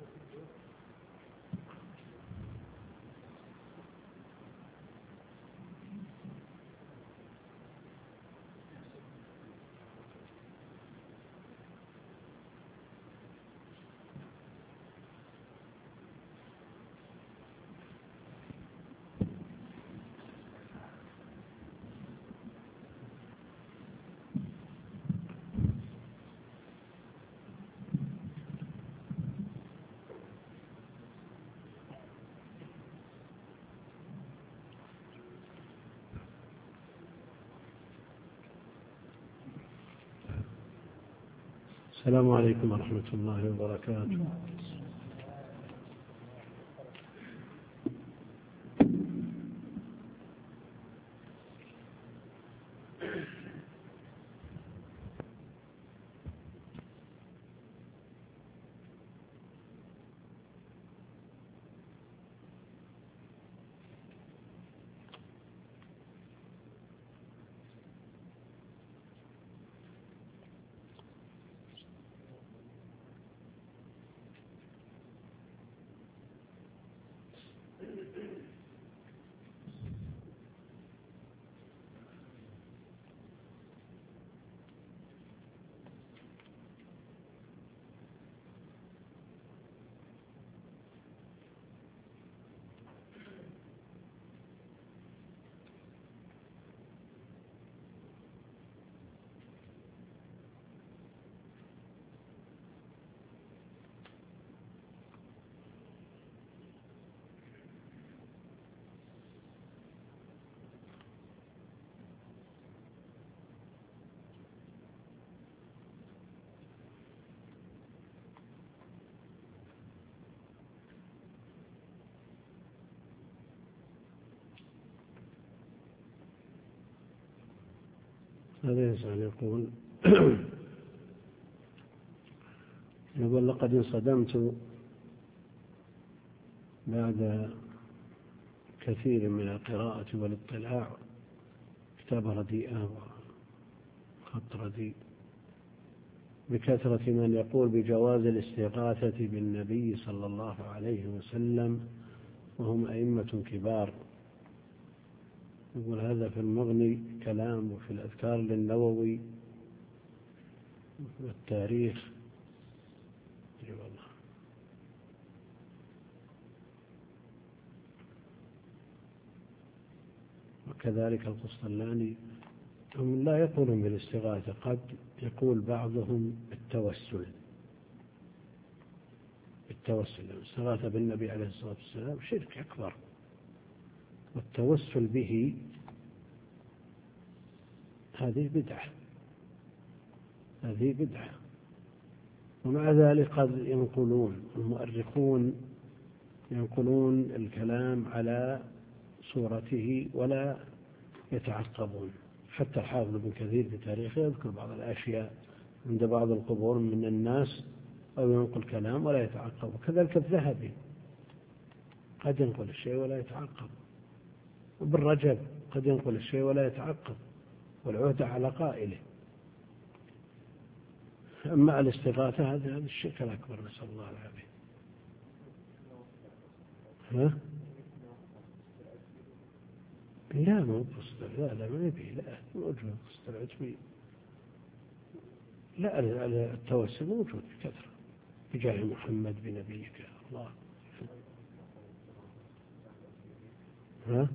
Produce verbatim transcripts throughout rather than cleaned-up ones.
السلام عليكم ورحمة الله وبركاته. هذا يسأل يقول يقول لقد انصدمت بعد كثير من القراءة والاطلاع، كتابة رديئة وخط رديء، بكثرة من يقول بجواز الاستغاثة بالنبي صلى الله عليه وسلم وهم أئمة كبار. يقول هذا في المغني كلام، وفي الأذكار للنووي والتاريخ. وكذلك القسطلاني هم لا يقولون بالاستغاثة، قد يقول بعضهم التوسل التوسل الاستغاثة بالنبي عليه الصلاة والسلام شرك أكبر، والتوسل به هذه بدعة هذه بدعة ومع ذلك قد ينقلون المؤرخون ينقلون الكلام على صورته ولا يتعقبون. حتى الحافظ ابن كثير في تاريخه يذكر بعض الأشياء عند بعض القبور من الناس أو ينقل كلام ولا يتعقب. وكذلك الذهبي قد ينقل الشيء ولا يتعقب، وابن رجب قد ينقل الشيء ولا يتعقب، والعهدة على قائله. أما الاستغاثة هذا الشرك الأكبر، نسأل الله العافية. ها؟ لا مو قصد لا لا ما يبي لا موجود قصد العتبي، لا التوسل موجود بكثرة بجاه محمد بنبيك الله. ها؟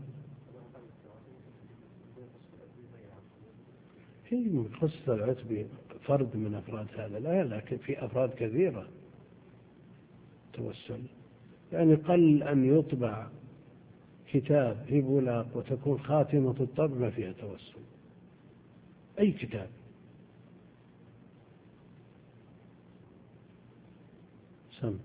في قصد العتبي فرد من أفراد هذا لا، لكن في أفراد كثيرة توسل. يعني قل أن يطبع كتاب في بولاق وتكون خاتمة الطبع ما فيها توسل، أي كتاب. سم.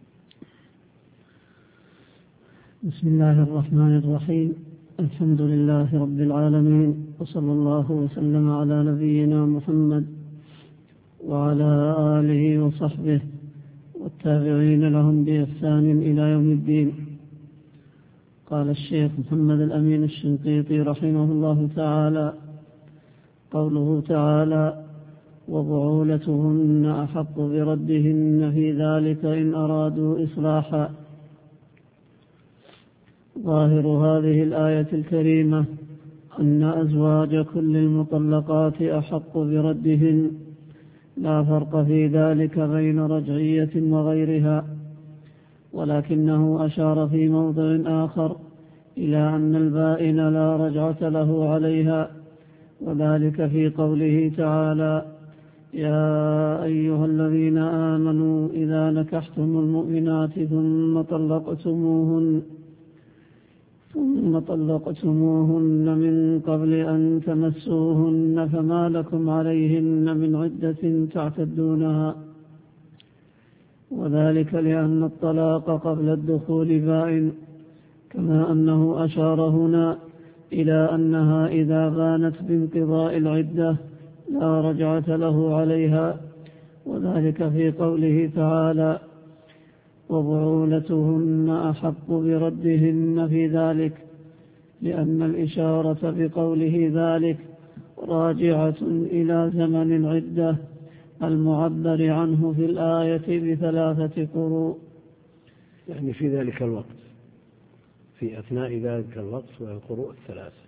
بسم الله الرحمن الرحيم. الحمد لله رب العالمين، وصلى الله وسلم على نبينا محمد وعلى آله وصحبه والتابعين لهم بإحسان إلى يوم الدين. قال الشيخ محمد الأمين الشنقيطي رحمه الله تعالى: قوله تعالى: وبعولتهن أحق بردهن في ذلك إن أرادوا إصلاحا. ظاهر هذه الآية الكريمة أن أزواج كل المطلقات أحق بردهن، لا فرق في ذلك بين رجعية وغيرها، ولكنه أشار في موضع آخر إلى أن البائن لا رجعة له عليها، وذلك في قوله تعالى: يا أيها الذين آمنوا إذا نكحتم المؤمنات ثم طلقتموهن ثم طلقتموهن من قبل أن تمسوهن فما لكم عليهن من عدة تعتدونها، وذلك لأن الطلاق قبل الدخول بائن، كما أنه أشار هنا إلى أنها إذا بانت بانقضاء العدة لا رجعة له عليها، وذلك في قوله تعالى: وبعولتهن أحق بردهن في ذلك، لأن الإشارة بقوله ذلك راجعة إلى زمن العدة المعبر عنه في الآية بثلاثة قروء، يعني في ذلك الوقت، في أثناء ذلك الوقت والقروء الثلاثة.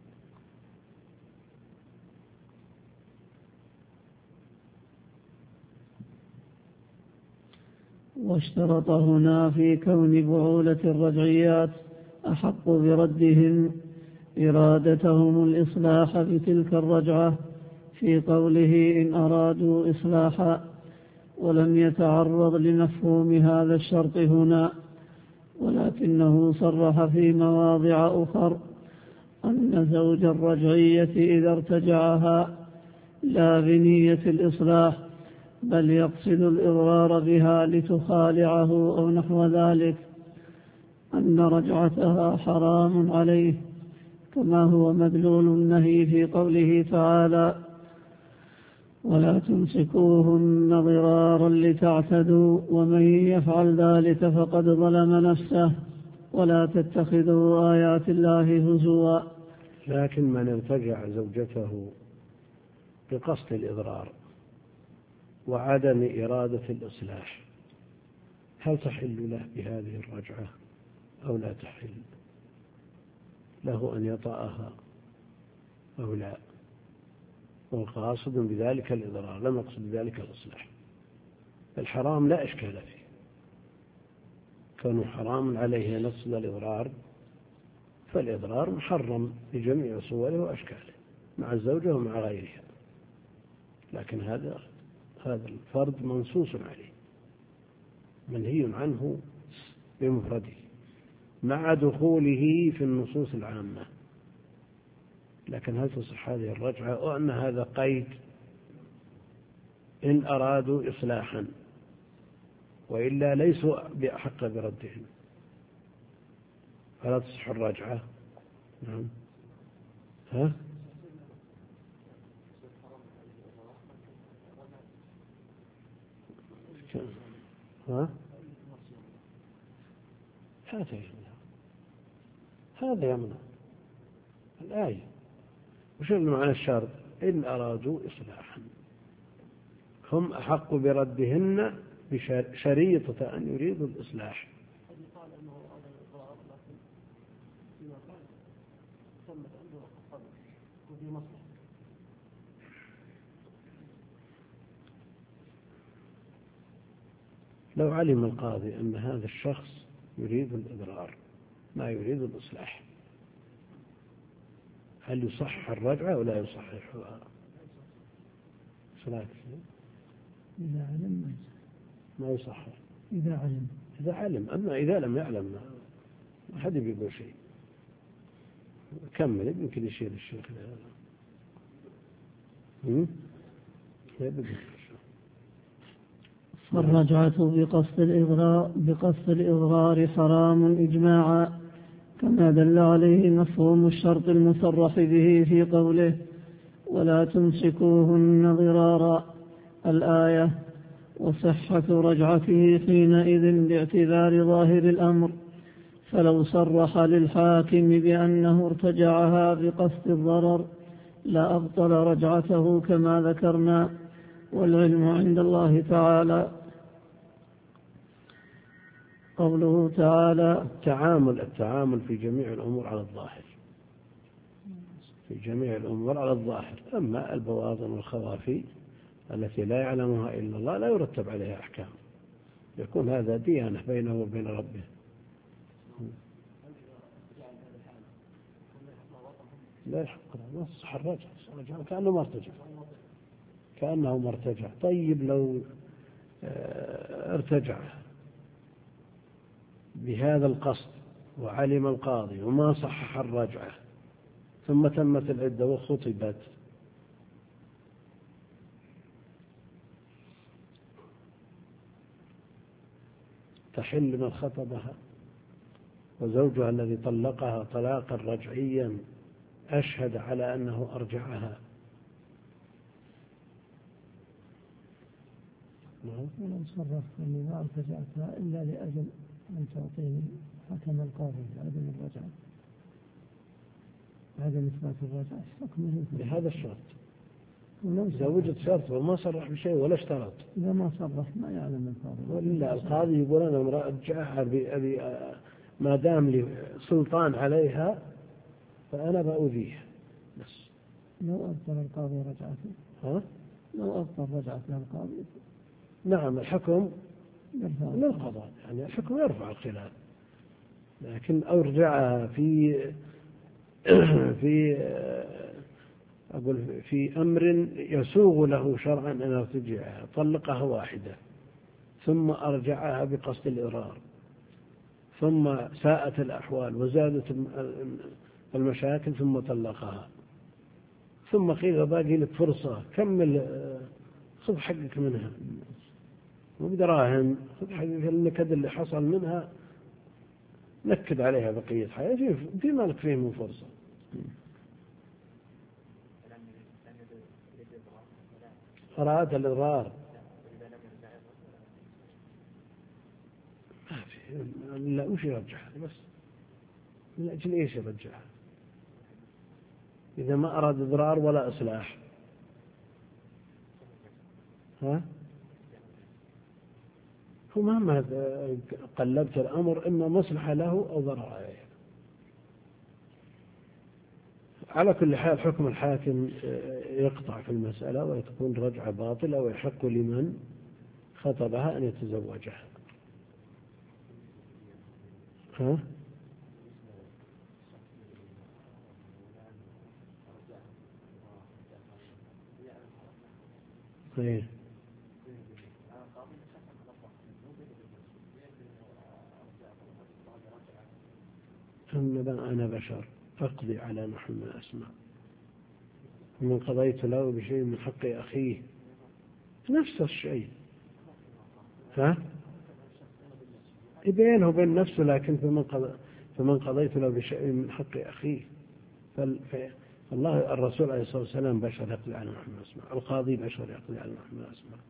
واشترط هنا في كون بعولة الرجعيات أحق بردهم إرادتهم الإصلاح بتلك الرجعة في قوله إن أرادوا إصلاحا، ولم يتعرض لمفهوم هذا الشرط هنا، ولكنه صرح في مواضع أخر أن زوج الرجعية إذا ارتجعها لا بنية الإصلاح بل يقصد الإضرار بها لتخالعه أو نحو ذلك، أن رجعتها حرام عليه، كما هو مدلول النهي في قوله تعالى: ولا تمسكوهن ضرارا لتعتدوا ومن يفعل ذلك فقد ظلم نفسه ولا تتخذوا آيات الله هزوا. لكن من ارتجع زوجته بقصد الإضرار وعدم إرادة الإصلاح هل تحل له بهذه الرجعة أو لا تحل له أن يطأها أو لا؟ والقاصد بذلك الإضرار، لم يقصد بذلك الإصلاح. الحرام لا إشكال فيه، كانوا حرام عليه نقصد الإضرار، فالإضرار محرم بجميع صوره وأشكاله مع الزوجة ومع غيرها، لكن هذا هذا الفرد منصوص عليه منهي عنه بمفرده مع دخوله في النصوص العامة. لكن هل تصح هذه الرجعة أو أن هذا قيد إن أرادوا إصلاحا وإلا ليسوا بأحق بردهم، فلا تصح الرجعة؟ نعم. ها؟ ها؟ هذا يمنع، هذا يمنع الآية. وش معنى الشرط؟ إن أرادوا إصلاحا، هم أحق بردهن بشريطة أن يريدوا الإصلاح. لو علم القاضي أن هذا الشخص يريد الإضرار ما يريد الإصلاح، هل يصح الرجعة أو لا يصححها؟ صلاة إذا علم ما يصح. إذا علم إذا علم، أما إذا لم يعلم ما حد بيقول شيء. كمل، يمكن يشير الشيخ هذا. هم؟ فالرجعة بقصد الإضرار بقصد الإضرار حرام إجماعا، كما دل عليه مفهوم الشرط المصرح به في قوله ولا تمسكوهن ضرارا الآية، وصحة رجعته حينئذ باعتبار ظاهر الأمر، فلو صرح للحاكم بأنه ارتجعها بقصد الضرر لا أبطل رجعته كما ذكرنا، والعلم عند الله تعالى. قوله تعالى التعامل التعامل في جميع الأمور على الظاهر، في جميع الأمور على الظاهر. أما البواطن والخوافي التي لا يعلمها إلا الله لا يرتب عليها أحكام، يكون هذا ديانة بينه وبين ربه. لا يحق له، نصح الرجع كأنه مرتجع، كأنه مرتجع. طيب لو ارتجع بهذا القصد وعلم القاضي وما صحح الرجعة ثم تمت العدة وخطبت، تحل من خطبها وزوجها الذي طلقها طلاقا رجعيا أشهد على أنه أرجعها. ولو صرف أني ما ارتجعتها إلا لأجل أن تعطيني حكم القاضي بعدم الرجعة، بعدم إثبات الرجعة حكمه بهذا الشرط. إذا وجد شرط وما صرح بشيء ولا اشترط، إذا ما صرح ما يعلم القاضي، ولا القاضي يقول أنا مرجعها بأبي ما دام لي سلطان عليها فأنا بأذيها بس. لو أبطل القاضي رجعته، ها؟ لو أبطل رجعته القاضي نعم الحكم للقضاء، يعني الحكم يرفع الخلاف، لكن أرجعها في في أقول في أمر يسوغ له شرعا أن يرتجعها، طلقها واحدة ثم أرجعها بقصد الإضرار، ثم ساءت الأحوال وزادت المشاكل ثم طلقها، ثم قيل باقي لك فرصة كمل خذ حقك منها مو بدراهم، خذ حقك النكد اللي حصل منها نكد عليها بقية حياتي في مالك فيه من فرصة. أراد الإضرار ما في، لا وش يرجعها بس من أجل إيش يرجعها إذا ما أراد إضرار ولا إصلاح؟ ها؟ ومهما قلبت الأمر إما مصلحة له أو ضرر عليه. على كل حال حكم الحاكم يقطع في المسألة وتكون رجعة باطلة ويحق لمن خطبها أن يتزوجها. ها؟ ايه أنا بشر أقضي على نحو ما أسمع، ومن قضيت له بشيء من حق أخيه نفس الشيء. ها؟ بينه وبين نفسه، لكن فمن قضى فمن قضيت له بشيء من حق أخيه فالله الرسول عليه الصلاة والسلام بشر يقضي على نحو ما أسمع، القاضي بشر يقضي على نحو ما أسمع.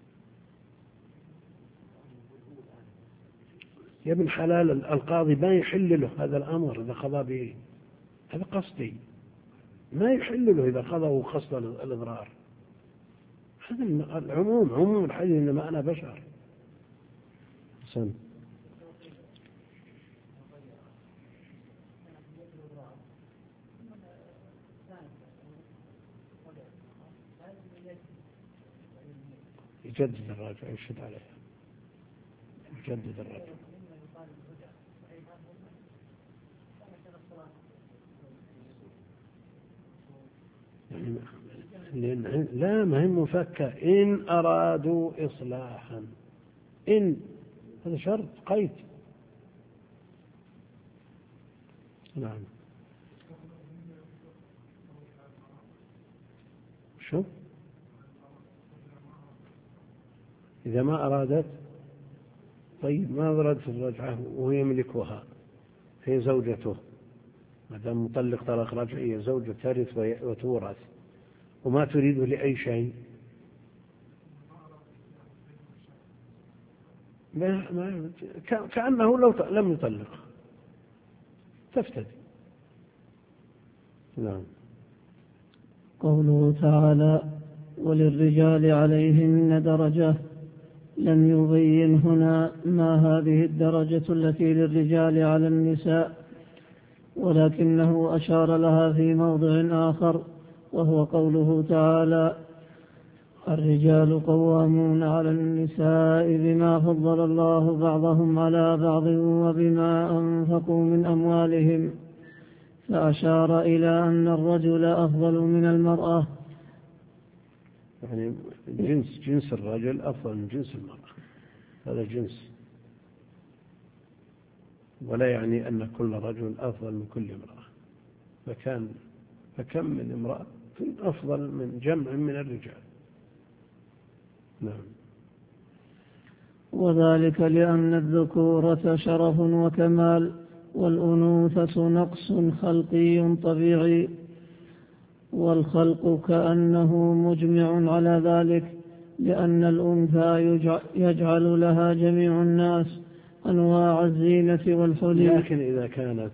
يا ابن حلال القاضي ما يحل له هذا الأمر إذا قضى به، هذا قصدي، ما يحل له إذا قضى وقصد الإضرار. هذا العموم عموم الحديث إنما أنا بشر. سن يجدد الراجع يشهد عليها، يجدد الراجع. يعني لا ما هي مفكة إن أرادوا إصلاحا، إن هذا شرط قيد. نعم شو إذا ما أرادت؟ طيب ما أرادت الرجعة وهو يملكها، هي زوجته، ما دام مطلق طلاق رجعية زوجة ترث وتورث وما تريده لأي شيء، ما ما كأنه لو لم يطلق تفتدي. نعم. قوله تعالى وللرجال عليهن درجة. لم يبين هنا ما هذه الدرجة التي للرجال على النساء، ولكنه أشار لها في موضع آخر، وهو قوله تعالى: الرجال قوامون على النساء بما فضل الله بعضهم على بعض وبما أنفقوا من أموالهم، فأشار إلى أن الرجل أفضل من المرأة. يعني جنس جنس الرجل أفضل من جنس المرأة، هذا جنس، ولا يعني أن كل رجل أفضل من كل امرأة، فكان فكم من امرأة أفضل من جمع من الرجال. نعم. وذلك لأن الذكورة شرف وكمال، والأنوثة نقص خلقي طبيعي، والخلق كأنه مجمع على ذلك، لأن الأنثى يجعل لها جميع الناس أنواع الزينة والحلي. لكن إذا كانت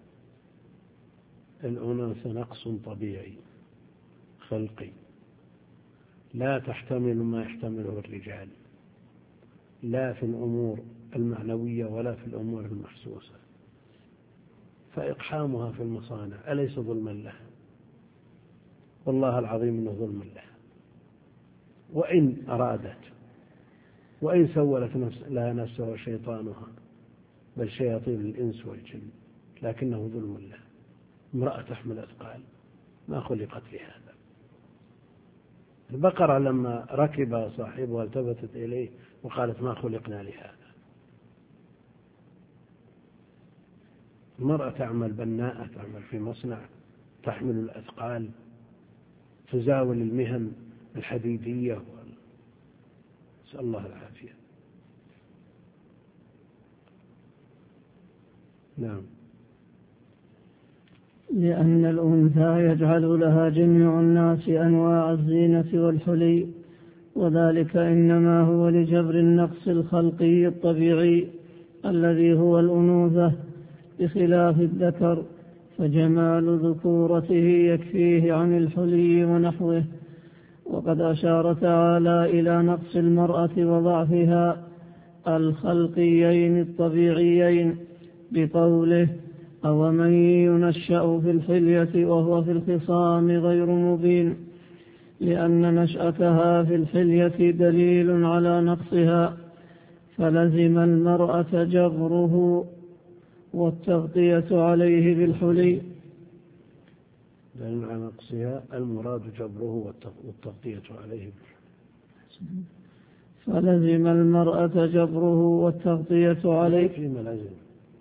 الأنوثة نقص طبيعي خلقي لا تحتمل ما يحتمله الرجال، لا في الأمور المعنوية ولا في الأمور المحسوسة، فإقحامها في المصانع أليس ظلما لها؟ والله العظيم إنه ظلم لها، وإن أرادت وإن سولت نفس لها نفسها وشيطانها، بل شياطين الإنس والجن، لكنه ظلم لها. امرأة تحمل أثقال ما خلقت لهذا. البقرة لما ركب صاحبها التفتت إليه وقالت: ما خلقنا لهذا. المرأة تعمل بناءة، تعمل في مصنع، تحمل الأثقال، تزاول المهن الحديدية، نسأل الله العافية. نعم. لأن الأنثى يجعل لها جميع الناس أنواع الزينة والحلي، وذلك إنما هو لجبر النقص الخلقي الطبيعي الذي هو الأنوثة، بخلاف الذكر فجمال ذكورته يكفيه عن الحلي ونحوه. وقد أشار تعالى إلى نقص المرأة وضعفها الخلقيين الطبيعيين بقوله: أومن ينشأ في الحلية وهو في الخصام غير مبين، لأن نشأتها في الحلية دليل على نقصها، فلزم المرأة جبره والتغطية عليه بالحلي. دليل على نقصها المراد جبره والتغطية عليه بالحلي. فلزم المرأة جبره والتغطية عليه فيما لزم،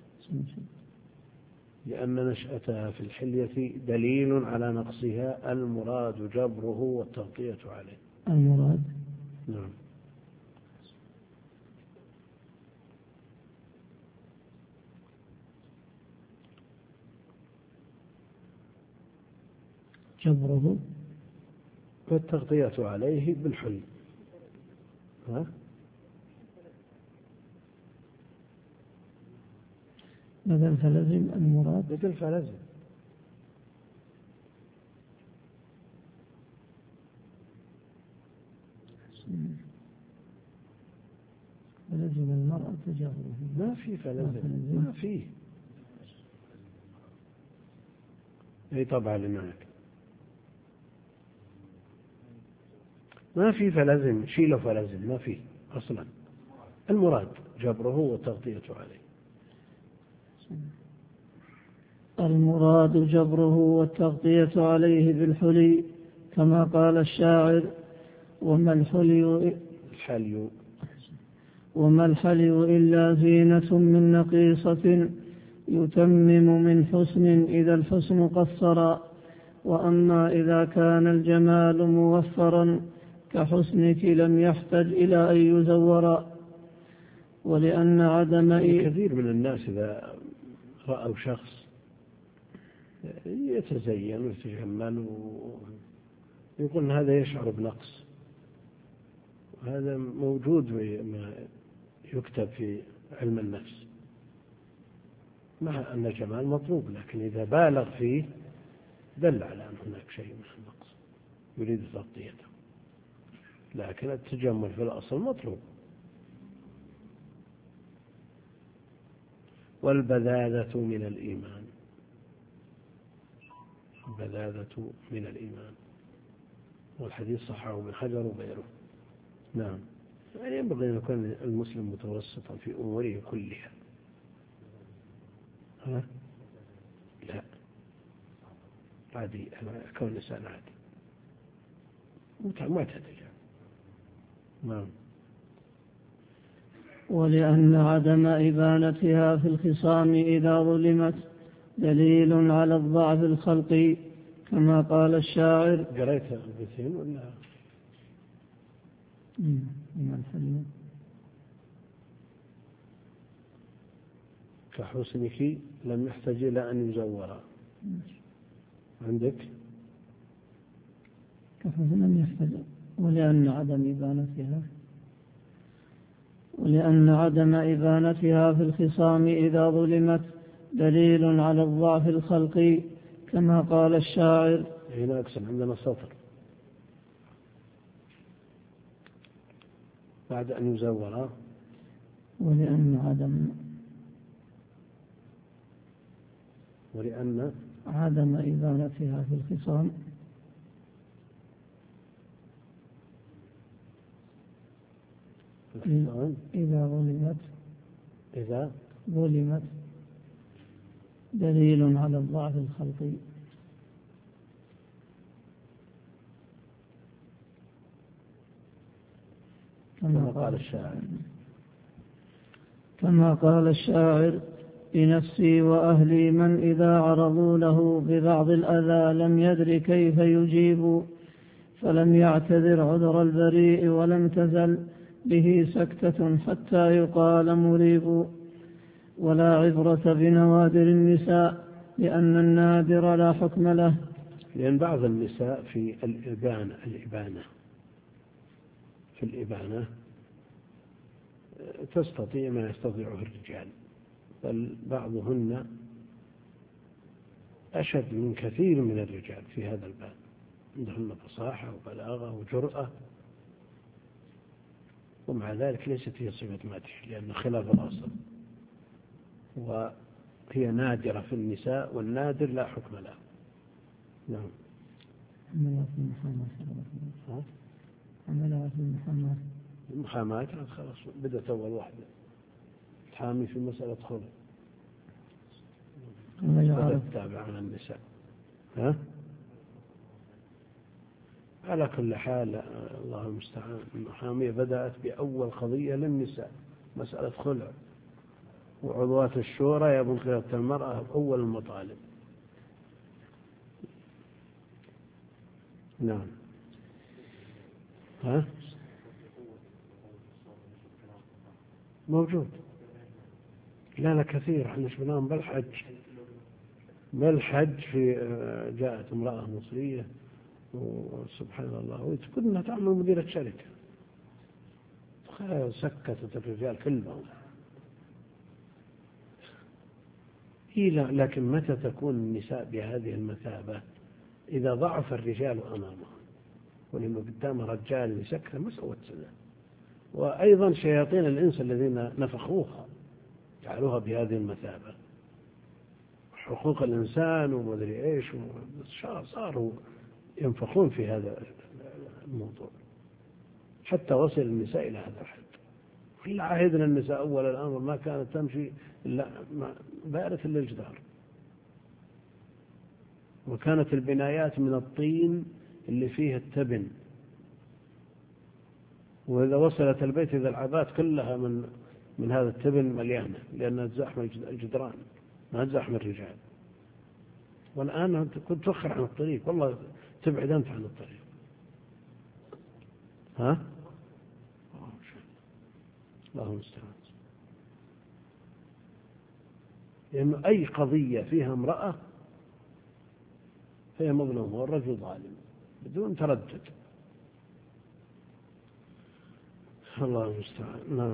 لأن نشأتها في الحلية دليل على نقصها المراد جبره والتغطية عليه. المراد نعم. جبره والتغطية عليه بالحلي. ها؟ بدل فلزم المراد بدل فلزم. فلزم المرأة جبره. ما في فلزم، ما فيه. اي طبعا لناك ما في فلزم، شيله فلزم ما فيه أصلا. المراد جبره والتغطية عليه. المراد جبره والتغطية عليه بالحلي، كما قال الشاعر: وما الحلي الحلي وما الحلي إلا زينة من نقيصة يتمم من حسن إذا الحسن قصر، وأما إذا كان الجمال موفرا كحسنك لم يحتج إلى أن يزور. ولأن عدم كثير من الناس إذا رأوا شخص يتزين ويتجمل ويقول هذا يشعر بنقص، هذا موجود ما يكتب في علم النفس، مع أن الجمال مطلوب، لكن إذا بالغ فيه دل على أن هناك شيء من النقص يريد تغطيته. لكن التجمل في الأصل مطلوب. والبذاذة من الإيمان، البذاذة من الإيمان، والحديث صححه ابن حجر وغيره. نعم. يعني ينبغي أن يكون المسلم متوسطا في أموره كلها. ها؟ لا، عادي، كون إنسان عادي معتدل. نعم. ولأن عدم إبانتها في الخصام إذا ظلمت دليل على الضعف الخلقي، كما قال الشاعر. قريتها البيتين ولا؟ كحسنك لم يحتج إلى أن يزورا. عندك كحسن لم يحتج. ولأن عدم إبانتها ولأن عدم إبانتها في الخصام إذا ظلمت دليل على الضعف الخلقي، كما قال الشاعر. هنا أكسن عندنا سطر بعد أن يزورا. ولأن عدم ولأن عدم إبانتها في الخصام إذا ظلمت إذا ظلمت دليل على الضعف الخلقي، كما قال الشاعر. كما قال الشاعر: بنفسي وأهلي من إذا عرضوا له ببعض الأذى لم يدر كيف يجيب، فلم يعتذر عذر البريء ولم تزل به سكتة حتى يقال مريب. ولا عبرة بنوادر النساء لأن النادر لا حكم له. لأن بعض النساء في الإبانة الإبانة في الإبانة تستطيع ما يستطيعه الرجال، بل بعضهن أشد من كثير من الرجال في هذا الباب، عندهن فصاحة وبلاغة وجرأة، ومع ذلك ليست هي صفة مدح، لأن خلاف الأصل، وهي نادرة في النساء، والنادر لا حكم له. نعم. عملها في المحاماة. المحاماة كانت خلاص بدأت أول واحدة تحامي في مسألة خلع، بدأت تتابع عن النساء. ها؟ على كل حال الله المستعان، المحامية بدأت بأول قضية للنساء مسألة خلع، وعضوات الشورى يبون خلافة المرأة أول المطالب. نعم. ها؟ موجود. لا لا كثير، احنا شفناهم بالحج بالحج في جاءت امرأة مصرية وسبحان الله وتقول انها تعمل مديرة شركة، سكتت الرجال كلهم. لكن متى تكون النساء بهذه المثابة؟ إذا ضعف الرجال أمامهم، ولما قدام رجال يسكت ما سوت سنة. وأيضا شياطين الإنس الذين نفخوها جعلوها بهذه المثابة، حقوق الإنسان ومدري إيش، صاروا ينفخون في هذا الموضوع حتى وصل النساء إلى هذا الحد. إلا عهدنا النساء أول الأمر ما كانت تمشي إلا بارة للجدار، وكانت البنايات من الطين اللي فيها التبن، وإذا وصلت البيت إذا العبات كلها من من هذا التبن مليانة، لأنها تزاحم الجدران ما تزاحم الرجال. والآن كنت تؤخر عن الطريق، والله تبعد أنت عن الطريق. ها؟ الله المستعان. لأنه أي قضية فيها امرأة فهي مظلومة والرجل ظالم بدون تردد. الله المستعان. نعم.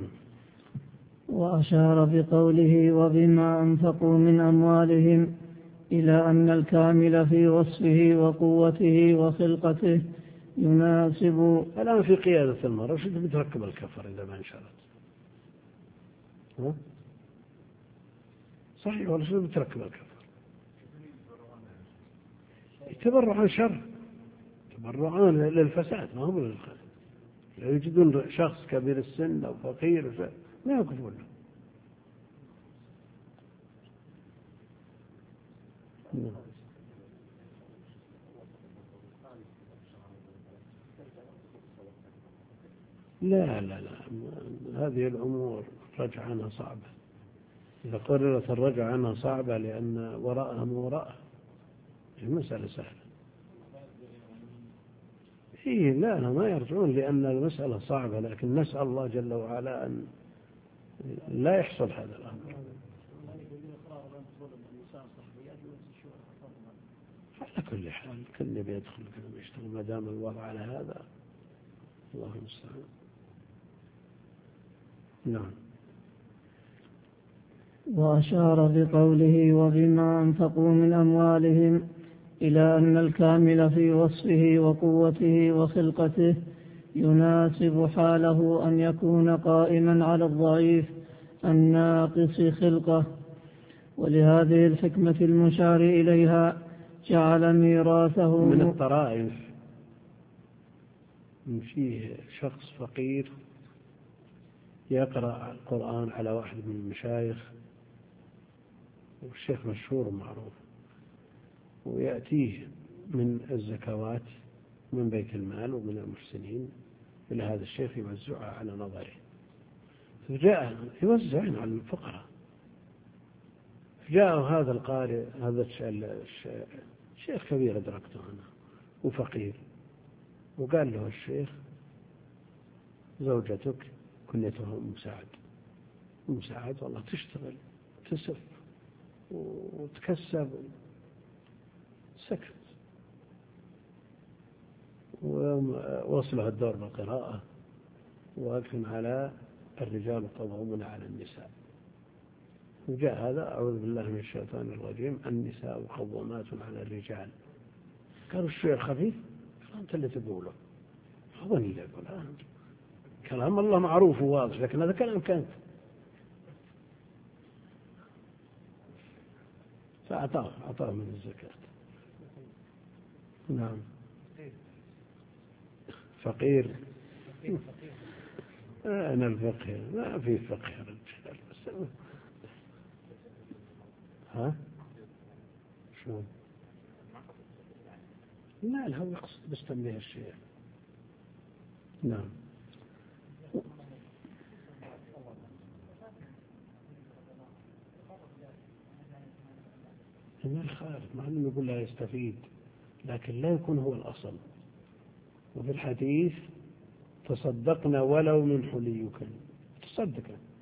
وأشار بقوله وبما أنفقوا من أموالهم إلى أن الكامل في وصفه وقوته وخلقته يناسب. الآن في قيادة المرأة شو بتركب الكفر إذا ما انشرت؟ ها؟ صحيح ولا شو بتركب الكفر؟ يتبرعون شر، يتبرعون للفساد ما هو للخير. لو يجدون شخص كبير السن أو فقير ما يوقفون له. لا لا لا هذه الأمور الرجع عنها صعبة. إذا قررت الرجع عنها صعبة لأن وراءها ما وراءها، المسألة سهلة. إيه لا لا ما يرجعون لأن المسألة صعبة، لكن نسأل الله جل وعلا أن لا يحصل هذا الأمر. على كل حال كل بيدخل كل يشتغل ما دام الوضع على هذا، الله المستعان. نعم. وأشار بقوله وبما أنفقوا من أموالهم إلى أن الكامل في وصفه وقوته وخلقته يناسب حاله أن يكون قائما على الضعيف الناقص خلقه. ولهذه الحكمة المشار إليها جعل ميراثه من الطرائف من فيه شخص فقير يقرأ القرآن على واحد من المشايخ، والشيخ مشهور ومعروف، ويأتيه من الزكوات من بيت المال ومن المحسنين إلى هذا الشيخ يوزعها على نظره، فجاء يوزعها على الفقراء. جاء هذا القارئ هذا الشيخ كبير أدركته أنا وفقير، وقال له الشيخ زوجتك كنيتها أم سعد، أم سعد والله تشتغل تسف وتكسب. سكت ووصلها الدور بالقراءة، ولكن على الرجال قوامون على النساء. وجاء هذا أعوذ بالله من الشيطان الرجيم النساء قوامات على الرجال. قالوا الشيء خفيف، أنت اللي تقوله هو اللي يقول آه. كلام الله معروف وواضح، لكن هذا كلام كانت فأعطاه أعطاه من الزكاة. نعم. فقير أنا الفقير ما في فقير الرجال بس. ها شو لا لا هو يقصد بس تنبيه الشيء. نعم. من الخارج مع أنه يقول لا يستفيد، لكن لا يكون هو الأصل. وفي الحديث تصدقنا ولو من حليك، تصدق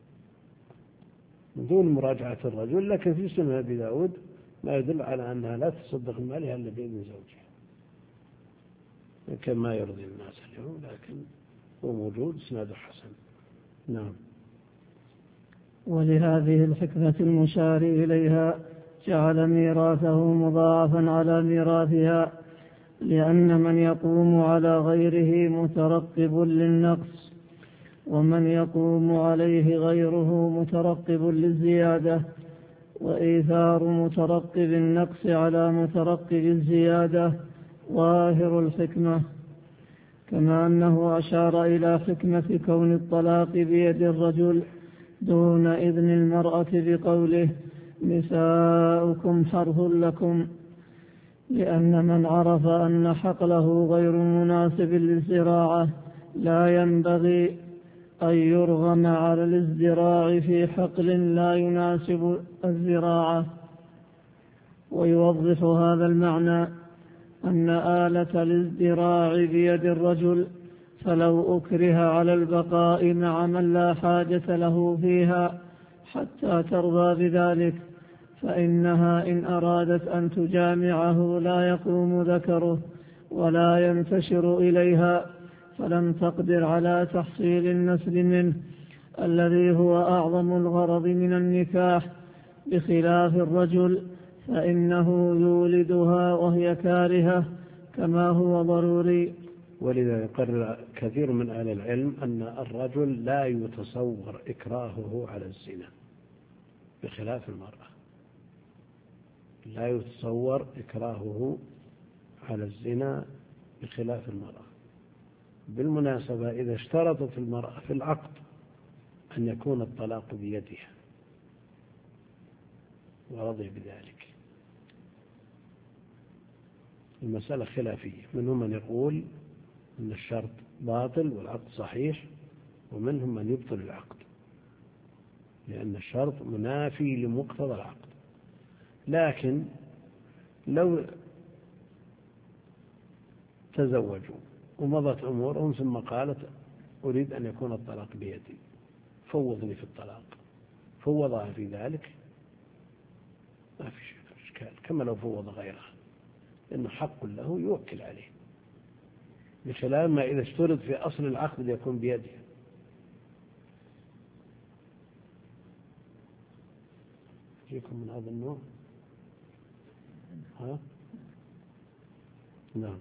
من دون مراجعة الرجل، لكن في سنة أبي داود ما يدل على أنها لا تصدق مالها إلا بإذن زوجها كما يرضي الناس اليوم، لكن هو موجود اسناده حسن. نعم. ولهذه الحكمة المشار إليها جعل ميراثه مضاعفا على ميراثها، لأن من يقوم على غيره مترقب للنقص، ومن يقوم عليه غيره مترقب للزيادة، وإيثار مترقب النقص على مترقب الزيادة ظاهر الحكمة. كما أنه أشار إلى حكمة كون الطلاق بيد الرجل دون إذن المرأة بقوله نساؤكم حرث لكم، لأن من عرف أن حقله غير مناسب للزراعة لا ينبغي أن يرغم على الازدراع في حقل لا يناسب الزراعة. ويوضح هذا المعنى أن آلة الازدراع بيد الرجل، فلو أكره على البقاء مع من لا حاجة له فيها حتى ترضى بذلك، فإنها إن أرادت أن تجامعه لا يقوم ذكره ولا ينتشر إليها، فلم تقدر على تحصيل النسل منه الذي هو أعظم الغرض من النكاح، بخلاف الرجل فإنه يولدها وهي كارهة كما هو ضروري. ولذا يقرر كثير من أهل العلم أن الرجل لا يتصور إكراهه على الزنا بخلاف المرأة، لا يتصور إكراهه على الزنا بخلاف المرأة. بالمناسبة إذا اشترطت المرأة في العقد أن يكون الطلاق بيدها ورضي بذلك، المسألة خلافية، منهم من يقول أن الشرط باطل والعقد صحيح، ومنهم من يبطل العقد لأن الشرط منافي لمقتضى العقد. لكن لو تزوجوا ومضت أمورهم ثم قالت أريد أن يكون الطلاق بيدي، فوضني في الطلاق، فوضها في ذلك، ما في إشكال كما لو فوض غيرها، لأنه حق له يوكل عليه، بخلاف ما إذا اشترط في أصل العقد يكون بيده. يجيكم من هذا النوع؟ ها؟ نعم.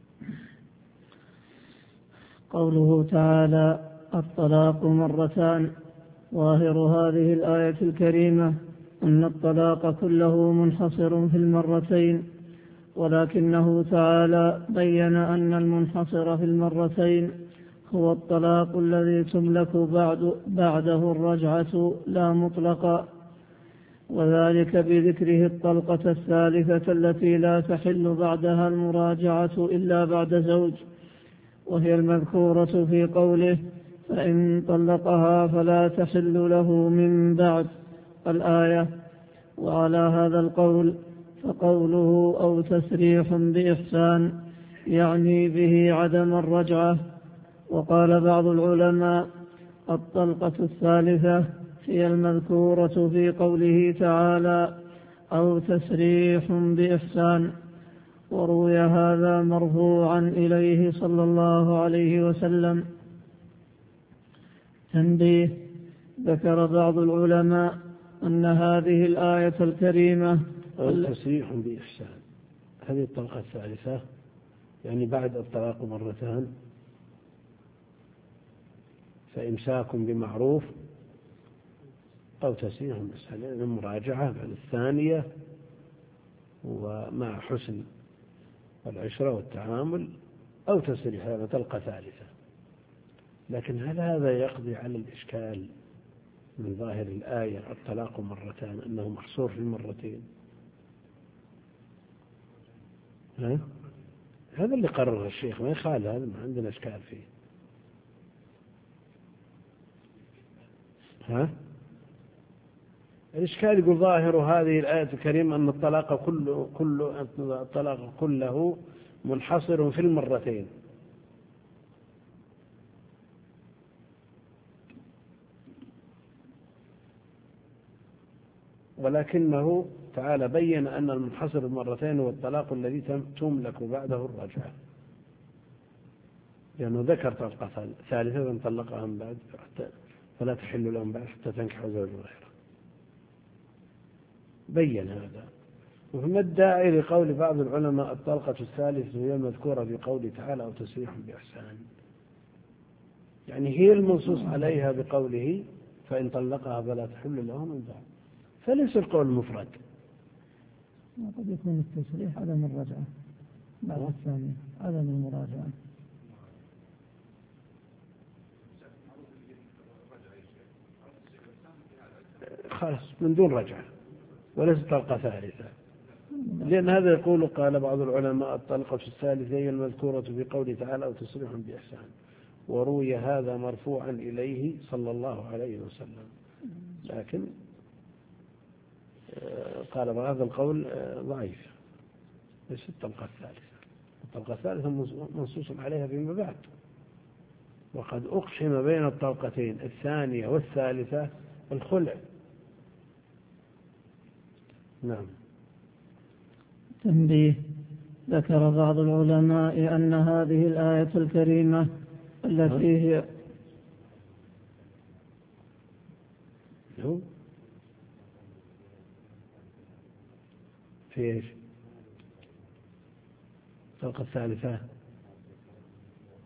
قوله تعالى الطلاق مرتان، ظاهر هذه الآية الكريمة أن الطلاق كله منحصر في المرتين، ولكنه تعالى بين أن المنحصر في المرتين هو الطلاق الذي تملك بعد بعده الرجعة لا مطلقا، وذلك بذكره الطلقة الثالثة التي لا تحل بعدها المراجعة إلا بعد زوج، وهي المذكورة في قوله فإن طلقها فلا تحل له من بعد الآية. وعلى هذا القول فقوله أو تسريح بإحسان يعني به عدم الرجعة. وقال بعض العلماء الطلقة الثالثة هي المذكورة في قوله تعالى أو تسريح بإحسان، وروي هذا مرفوعا إليه صلى الله عليه وسلم. تنبيه: ذكر بعض العلماء أن هذه الآية الكريمة أو تسريح بإحسان، هذه الطلقة الثالثة يعني بعد الطلاق مرتان، فإمساك بمعروف أو تسريح بإحسان، يعني المراجعة بعد الثانية ومع حسن العشرة والتعامل، أو تسريح هذا طلقة ثالثة. لكن هل هذا يقضي على الإشكال من ظاهر الآية الطلاق مرتان أنه محصور في المرتين؟ ها؟ هذا اللي قرره الشيخ، ما يخالف، هذا ما عندنا إشكال فيه. ها؟ الإشكال يقول ظاهر هذه الآية الكريمة أن الطلاق كله كله الطلاق كله منحصر في المرتين، ولكنه تعالى بين أن المنحصر المرتين هو الطلاق الذي تملك بعده الرجعة، لأنه ذكر طلقة ثالثة طلقها من بعد فلا تحل لهم بعد حتى تنكح زوج غيره، بين هذا. وفي الداعي لقول بعض العلماء الطلقة الثالثة هي المذكورة في قوله تعالى أو تسريح بإحسان، يعني هي المنصوص عليها بقوله فإن طلقها فلا تحل له من بعد، فليس القول مفرد. قد يكون التسريح عدم الرجعة بعد الثانية، عدم المراجعة. خلاص من دون رجعة وليس طلقة ثالثة، لأن هذا يقول قال بعض العلماء الطلقة الثالثة هي المذكورة في قوله تعالى أو تسريح بإحسان، وروي هذا مرفوعا إليه صلى الله عليه وسلم. لكن قال بهذا القول ضعيف، ليس الطلقة الثالثة، الطلقة الثالثة منصوص عليها فيما بعد، وقد أقسم بين الطلقتين الثانية والثالثة الخلع. نعم. تنبيه: ذكر بعض العلماء أن هذه الآية الكريمة التي هي في ايش؟ الطلقة الثالثة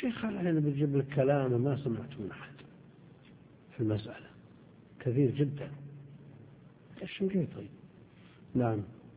الشيخ قال أنا بجيب لك كلام ما سمعت من أحد في المسألة كثير جدا. إيش نقول طيب؟ نعم.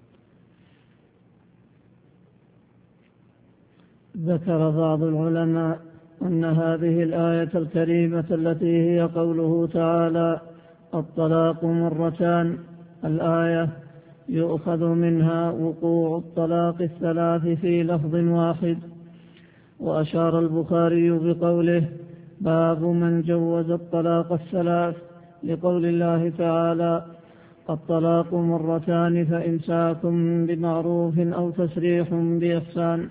ذكر بعض العلماء أن هذه الآية الكريمة التي هي قوله تعالى الطلاق مرتان الآية يؤخذ منها وقوع الطلاق الثلاث في لفظ واحد. وأشار البخاري بقوله باب من جوز الطلاق الثلاث لقول الله تعالى الطلاق مرتان فإمساك بمعروف أو تسريح بإحسان.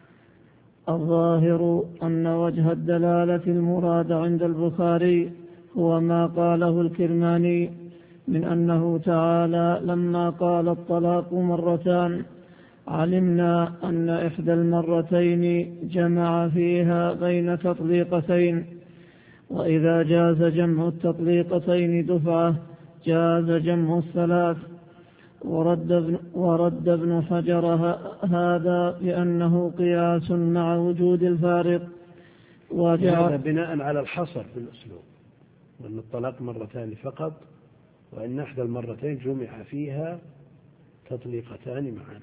الظاهر أن وجه الدلالة المراد عند البخاري هو ما قاله الكرماني من أنه تعالى لما قال الطلاق مرتان علمنا أن إحدى المرتين جمع فيها بين تطليقتين، وإذا جاز جمع التطليقتين دفعة جاز جمع الثلاث. ورد ابن, ورد ابن حجر هذا بأنه قياس مع وجود الفارق. وهذا بناء على الحصر في الأسلوب، وأن الطلاق مرتان فقط، وأن إحدى المرتين جمع فيها تطليقتان معا.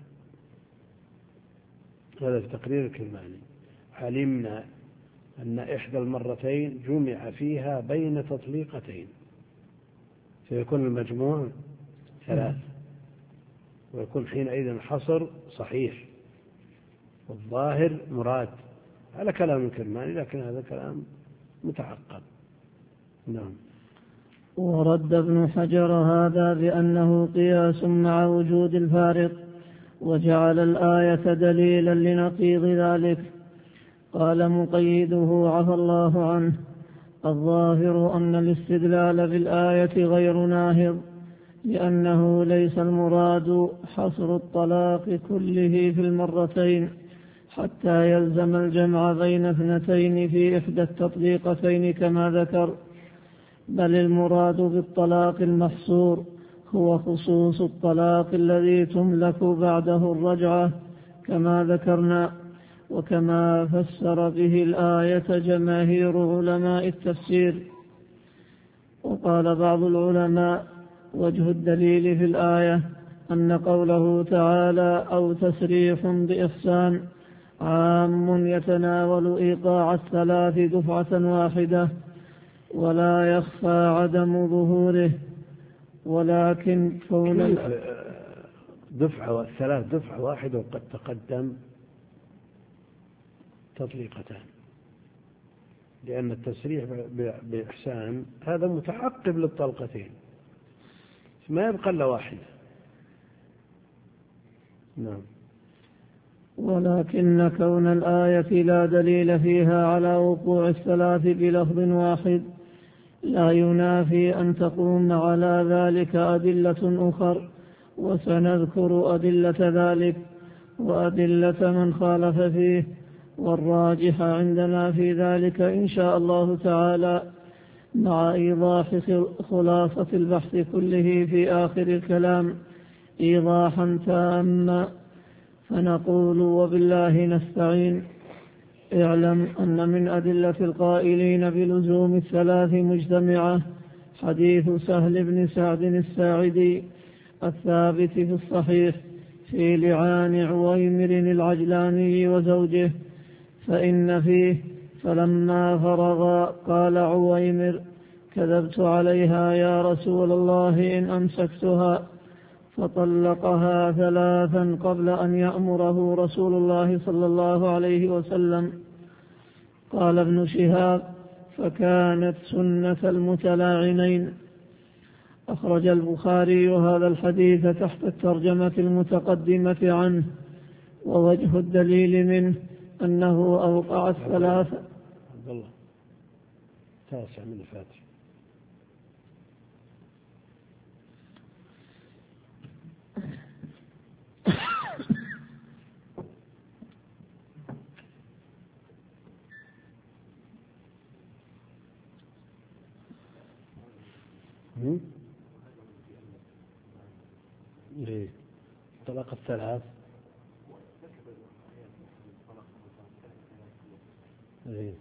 هذا في تقرير الكرماني. علمنا أن إحدى المرتين جمع فيها بين تطليقتين، فيكون المجموع ثلاث، ويكون حينئذ الحصر صحيح والظاهر مراد على كلام الكرماني، لكن هذا كلام متعقب. نعم. ورد ابن حجر هذا بأنه قياس مع وجود الفارق، وجعل الآية دليلا لنقيض ذلك. قال مقيده عفى الله عنه الظاهر أن الاستدلال بالآية غير ناهض، لأنه ليس المراد حصر الطلاق كله في المرتين حتى يلزم الجمع بين اثنتين في إحدى التطليقتين كما ذكر، بل المراد بالطلاق المحصور هو خصوص الطلاق الذي تملك بعده الرجعة كما ذكرنا، وكما فسر به الآية جماهير علماء التفسير. وقال بعض العلماء وجه الدليل في الآية أن قوله تعالى أو تسريح بإحسان عام يتناول إيقاع الثلاث دفعة واحدة ولا يخفى عدم ظهوره، ولكن كون دفعة والثلاث دفعة واحدة وقد تقدم تطليقتان، لأن التسريح بإحسان هذا متعقب للطلقتين ما يبقى إلا واحدة. نعم. ولكن كون الآية لا دليل فيها على وقوع الثلاث بلفظ واحد لا ينافي أن تقوم على ذلك أدلة أخر، وسنذكر أدلة ذلك وأدلة من خالف فيه، والراجح عندنا في ذلك إن شاء الله تعالى مع إيضاح خلاصة البحث كله في آخر الكلام إيضاحا تاما. فنقول وبالله نستعين. اعلم أن من أدلة القائلين بلزوم الثلاث مجتمعة حديث سهل بن سعد الساعدي الثابت في الصحيح في لعان عويمر العجلاني وزوجه، فإن فيه فلما فرغا قال عويمر كذبت عليها يا رسول الله إن أمسكتها، فطلقها ثلاثا قبل أن يأمره رسول الله صلى الله عليه وسلم. قال ابن شهاب فكانت سنة المتلاعنين. أخرج البخاري هذا الحديث تحت الترجمة المتقدمة عنه. ووجه الدليل منه أنه أوقع الثلاثة. عبد الله تاسع من الفاتح. إيه طلاق الثلاث إيه.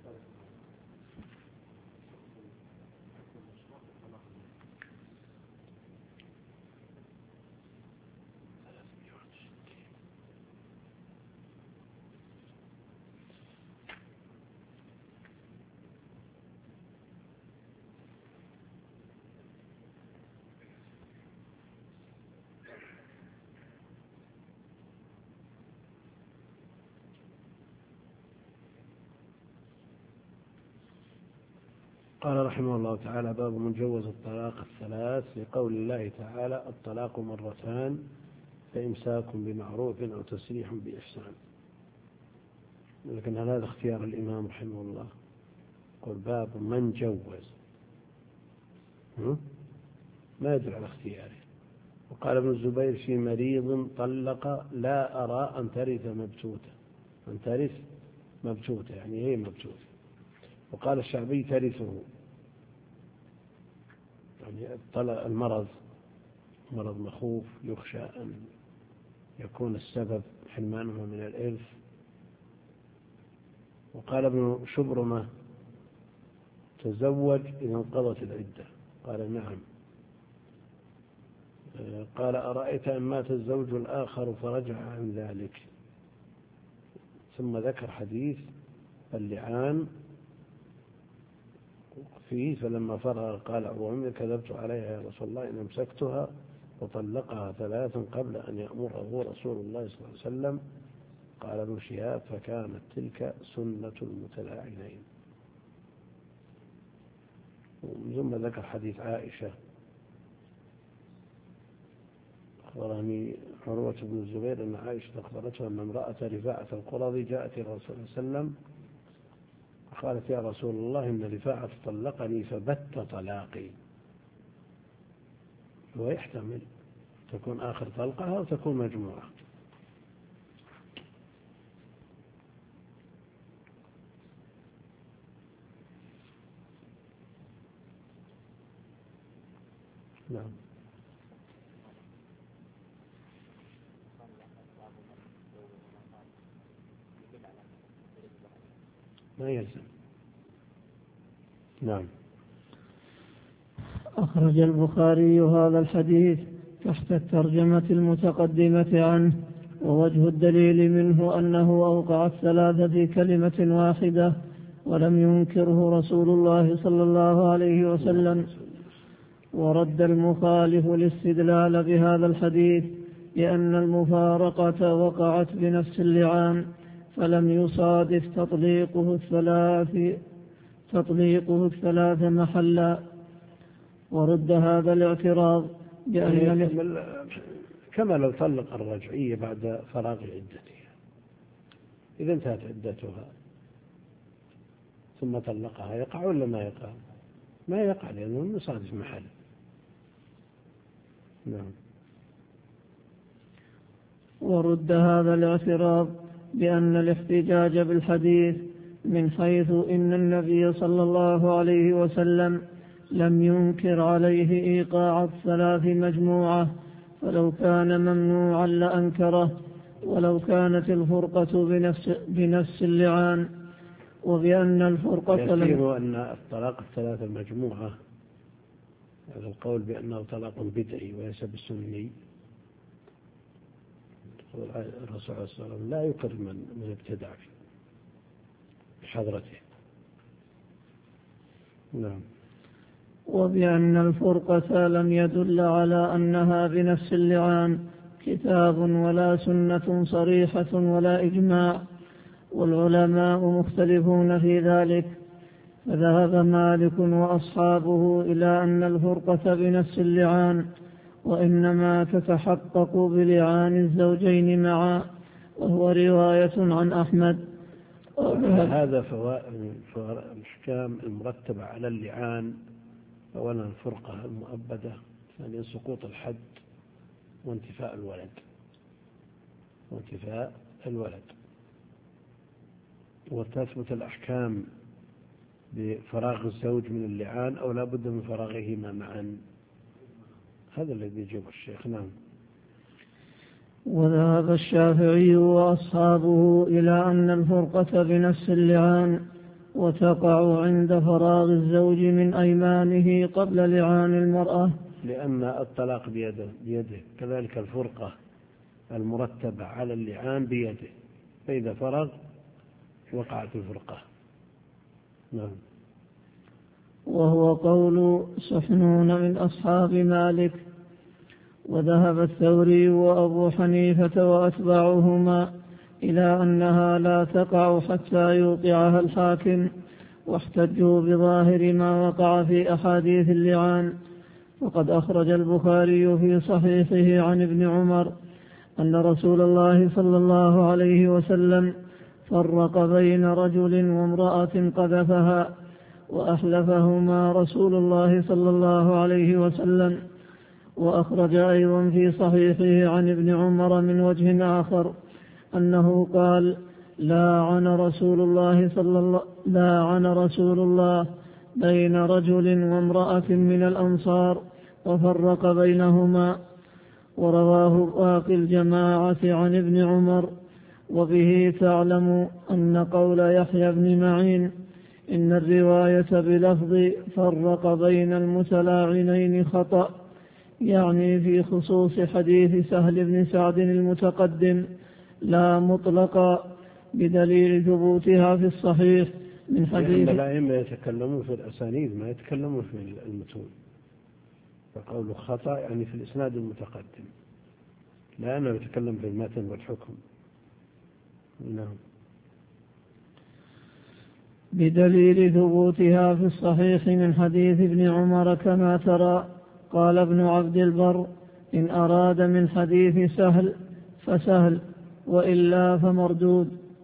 قال رحمه الله تعالى: باب من جوز الطلاق الثلاث، لقول الله تعالى: الطلاق مرتان فإمساك بمعروف أو تسريح بإحسان. لكن هذا اختيار الإمام رحمه الله، قل باب من جوز، ما يدل على اختياره. وقال ابن الزبير: في مريض طلق لا أرى أن ترث مبتوتة، أن ترث مبتوتة يعني هي مبتوتة. وقال الشعبي: ترثه، يعني المرض مرض مخوف يخشى أن يكون السبب حرمانه من الإرث. وقال ابن شبرمة: تزوج إذا انقضت العدة. قال: نعم. قال: أرأيت أن مات الزوج الآخر فرجع عن ذلك. ثم ذكر حديث اللعان فيه: فلما فرغ قال أبو: كذبت عليها يا رسول الله إن أمسكتها وطلقها ثلاثا قبل أن يأمره رسول الله صلى الله عليه وسلم. قال ابن شهاب: فكانت تلك سنة المتلاعنين. ثم ذكر حديث عائشة: أخبرني عروة بن الزبير أن عائشة أخبرته أن امرأة رفاعة القرظي جاءت إلى الرسول صلى الله عليه وسلم قالت: يا رسول الله إن رفاعة طلقني فبت طلاقي. ويحتمل تكون آخر طلقها أو تكون مجموعة. نعم. ما يلزم. نعم. أخرج البخاري هذا الحديث تحت الترجمة المتقدمة عنه. ووجه الدليل منه أنه أوقع الثلاثة في كلمة واحدة ولم ينكره رسول الله صلى الله عليه وسلم. ورد المخالف الاستدلال بهذا الحديث لأن المفارقة وقعت بنفس اللعان فلم يصادف تطليقه الثلاث تطليقه الثلاث محلا. ورد هذا الاعتراض بأن كما لو طلق الرجعية بعد فراغ عدتها، إذا انتهت عدتها ثم طلقها يقع ولا ما يقع؟ ما يقع لأنه يصادف محل. نعم. ورد هذا الاعتراض بأن الاحتجاج بالحديث من حيث إن النبي صلى الله عليه وسلم لم ينكر عليه إيقاع الثلاث مجموعة، فلو كان ممنوعا لأنكره، ولو كانت الفرقة بنفس, بنفس اللعان. وبأن الفرقة يصير أن الطلاق الثلاث المجموعة، هذا القول بأنه طلاق بدعي وليس بالسني، الرسول صلى الله عليه وسلم لا يقر من ابتدع بحضرته. نعم. وبأن الفرقة لم يدل على أنها بنفس اللعان كتاب ولا سنة صريحة ولا إجماع، والعلماء مختلفون في ذلك. فذهب مالك وأصحابه إلى أن الفرقة بنفس اللعان، وإنما تتحقق بلعان الزوجين معا، وهو رواية عن أحمد. هذا فوائد الأحكام المرتبة على اللعان: أولا الفرقة المؤبدة، ثانيا سقوط الحد وانتفاء الولد وانتفاء الولد وتثبت الأحكام بفراغ الزوج من اللعان أو لا بد من فراغهما معا. هذا الذي يجيب الشيخ. نعم. وذهب الشافعي وأصحابه إلى أن الفرقة بنفس اللعان، وتقع عند فراغ الزوج من أيمانه قبل لعان المرأة، لأن الطلاق بيده, بيده كذلك الفرقة المرتبة على اللعان بيده، فإذا فرغ وقعت الفرقة. نعم. وهو قول سحنون من أصحاب مالك. وذهب الثوري وأبو حنيفة وأتباعهما إلى أنها لا تقع حتى يوقعها الحاكم، واحتجوا بظاهر ما وقع في أحاديث اللعان. وقد أخرج البخاري في صحيحه عن ابن عمر أن رسول الله صلى الله عليه وسلم فرق بين رجل وامرأة قذفها، وأحلفهما رسول الله صلى الله عليه وسلم. وأخرج أيضا في صحيحه عن ابن عمر من وجه آخر أنه قال: لاعن رسول الله صلى الله لاعن رسول الله بين رجل وامرأة من الأنصار وفرق بينهما. ورواه باقي الجماعة عن ابن عمر. وبه تعلم أن قول يحيى بن معين إن الرواية بلفظ فرق بين المتلاعنين خطأ، يعني في خصوص حديث سهل بن سعد المتقدم، لا مطلقا، بدليل ثبوتها في الصحيح من حديث. لأن الأئمة يتكلمون في الأسانيد ما يتكلمون في المتون، فقوله خطأ يعني في الإسناد المتقدم، لأنه يتكلم في المتن والحكم. نعم. بدليل ثبوتها في الصحيح من حديث ابن عمر كما ترى. قال ابن عبد البر: إن أراد من حديث سهل فسهل، وإلا فمردود.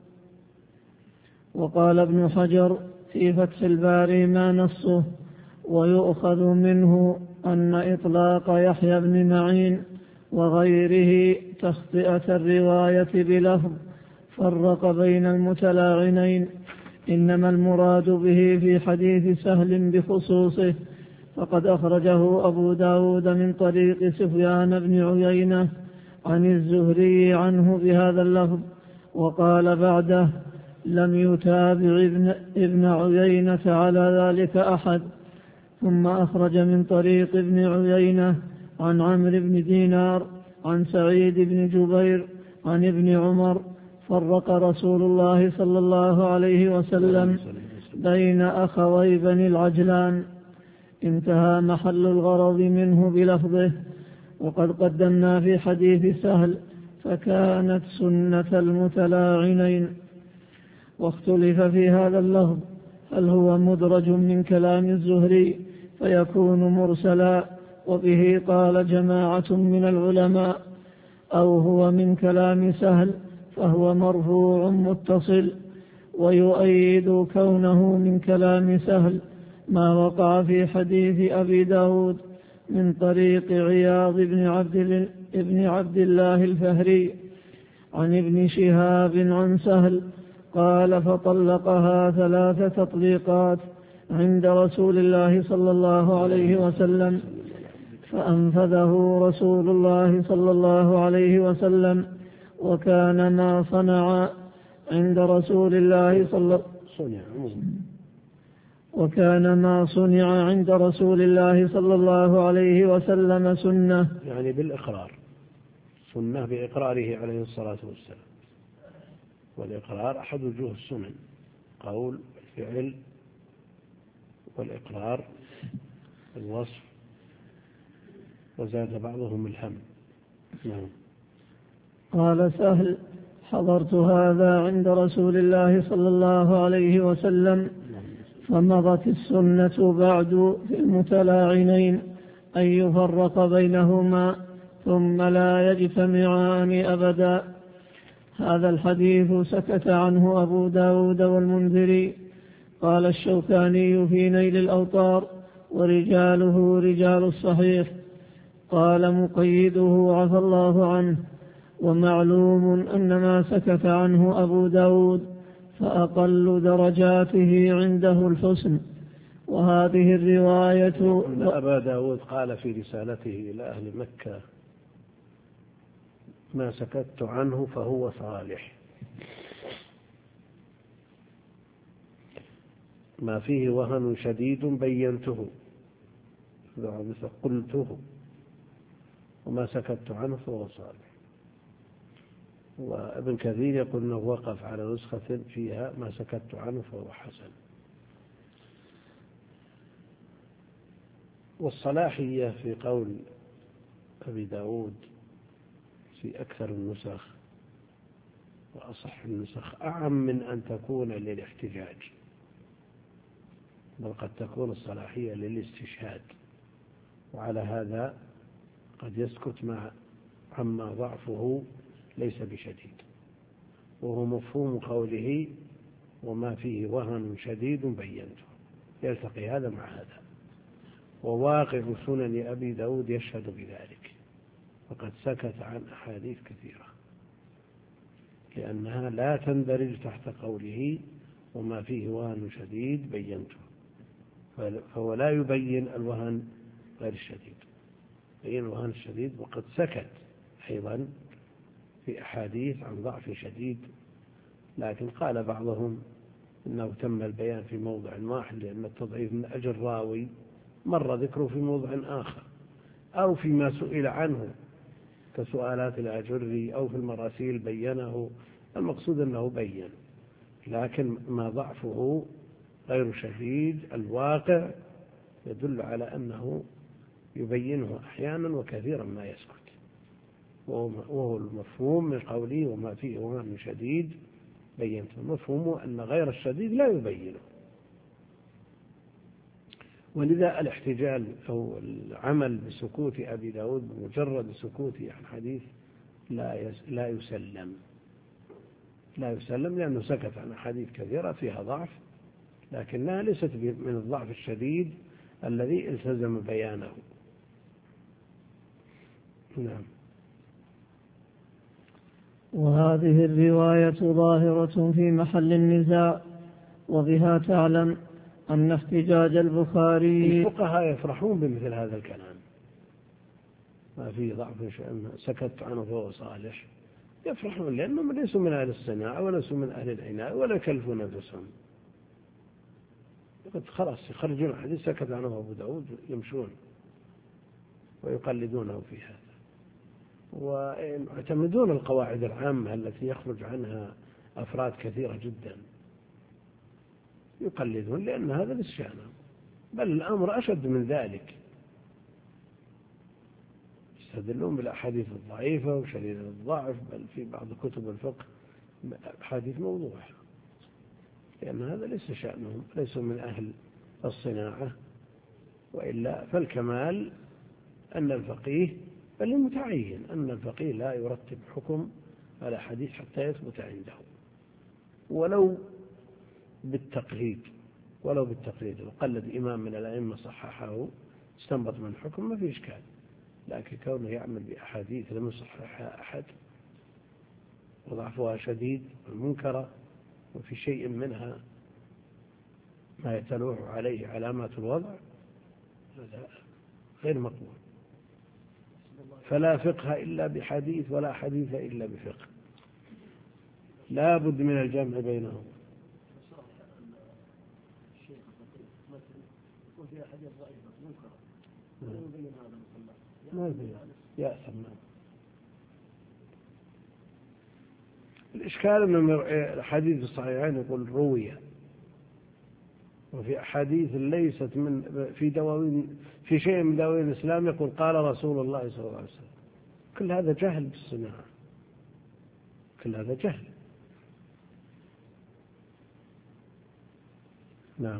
وقال ابن حجر في فتح الباري ما نصه: ويؤخذ منه أن إطلاق يحيى بن معين وغيره تخطئة الرواية بلفظ فرق بين المتلاعنين إنما المراد به في حديث سهل بخصوصه، فقد أخرجه أبو داود من طريق سفيان بن عيينة عن الزهري عنه بهذا اللفظ. وقال بعده: لم يتابع ابن, ابن عيينة على ذلك أحد. ثم أخرج من طريق ابن عيينة عن عمرو بن دينار عن سعيد بن جبير عن ابن عمر: فرق رسول الله صلى الله عليه وسلم بين أخوي بني العجلان. انتهى محل الغرض منه بلفظه. وقد قدمنا في حديث سهل فكانت سنة المتلاعنين. واختلف في هذا اللفظ هل هو مدرج من كلام الزهري فيكون مرسلا، وبه قال جماعة من العلماء، أو هو من كلام سهل فهو مرفوع متصل. ويؤيد كونه من كلام سهل ما وقع في حديث أبي داود من طريق عياض بن عبد, ابن عبد الله الفهري عن ابن شهاب عن سهل قال: فطلقها ثلاث تطليقات عند رسول الله صلى الله عليه وسلم، فأنفذه رسول الله صلى الله عليه وسلم. وكان ما صنع عند رسول الله صلى وكان ما صنع عند رسول الله صلى الله عليه وسلم سنة، يعني بالإقرار، سنة بإقراره عليه الصلاة والسلام. والإقرار أحد وجوه السنن، قول الفعل والإقرار الوصف، وزاد بعضهم الهم. نعم. قال سهل: حضرت هذا عند رسول الله صلى الله عليه وسلم، فمضت السنة بعد في المتلاعنين أن يفرق بينهما ثم لا يجتمعان أبدا. هذا الحديث سكت عنه أبو داود والمنذري. قال الشوكاني في نيل الأوطار: ورجاله رجال الصحيح. قال مقيده عفى الله عنه: ومعلوم أن ما سكت عنه أبو داود فأقل درجاته عنده الحسن. وهذه الرواية أن أبا داود قال في رسالته إلى أهل مكة: ما سكت عنه فهو صالح. ما فيه وهن شديد بينته مثل قلته، وما سكت عنه فهو صالح. وابن كثير يقول أنه وقف على نسخة فيها ما سكت عنه فهو حسن. والصلاحية في قول أبي داود في أكثر النسخ وأصح النسخ أعم من أن تكون للاحتجاج، بل قد تكون الصلاحية للاستشهاد، وعلى هذا قد يسكت مع عما ضعفه ليس بشديد، وهو مفهوم قوله وما فيه وهن شديد بينته، يلتقي هذا مع هذا. وواقع سنن أبي داود يشهد بذلك، وقد سكت عن أحاديث كثيرة لأنها لا تندرج تحت قوله وما فيه وهن شديد بينته، فهو لا يبين الوهن غير الشديد، يبين الوهن الشديد. وقد سكت أيضا في أحاديث عن ضعف شديد، لكن قال بعضهم إنه تم البيان في موضع واحد، لأن التضعيف من أجل الراوي مر ذكره في موضع آخر، أو فيما سئل عنه كسؤالات الأجري أو في المراسيل بينه، المقصود أنه بين، لكن ما ضعفه غير شديد الواقع يدل على أنه يبينه أحيانا وكثيرا ما يسكت، وهو المفهوم من قوله وما فيه وهن شديد بينته، مفهومه أن غير الشديد لا يبينه. ولذا الاحتجاج أو العمل بسكوت أبي داود بمجرد سكوته عن حديث لا لا يسلم لا يسلم لأنه سكت عن حديث كثيرة فيها ضعف، لكنها ليست من الضعف الشديد الذي التزم بيانه. نعم. وهذه الرواية ظاهرة في محل النزاع، وبها تعلم أن احتجاج البخاري. الفقهاء يفرحون بمثل هذا الكلام، ما فيه ضعف سكت عنه فهو صالح، يفرحون لأنهم ليسوا من أهل الصناعة وليسوا من أهل العناية ولا يكلفون أنفسهم، خلاص يخرجون حديث سكت عنه أبو داود يمشون ويقلدونه في هذا، ويعتمدون القواعد العامة التي يخرج عنها أفراد كثيرة جدا، يقلدون لأن هذا للشأن، بل الأمر أشد من ذلك، يستدلون بالأحاديث الضعيفة وشديدة الضعف، بل في بعض كتب الفقه أحاديث موضوعة، لأن هذا ليس شأنهم، ليسوا من أهل الصناعة. وإلا فالكمال أن الفقيه، بل المتعين أن الفقيه لا يرتب حكم على حديث حتى يثبت عنده، ولو بالتقليد ولو بالتقليد وقلد إمام من الأئمة صححه استنبط من حكم ما في إشكال، لكن كونه يعمل بأحاديث لم يصححها أحد وضعفها شديد ومنكرة وفي شيء منها ما يتلوح عليه علامات الوضع، هذا غير مقبول. فلا فقه إلا بحديث ولا حديث إلا بفقه، لا بد من الجمع بينهم. ما يبين يأثم. الإشكال من الحديث الصحيحين يقول روية، وفي أحاديث ليست من في دواوين في شيء من دواوين الإسلام يقول قال رسول الله صلى الله عليه وسلم. كل هذا جهل بالصناعة، كل هذا جهل. نعم.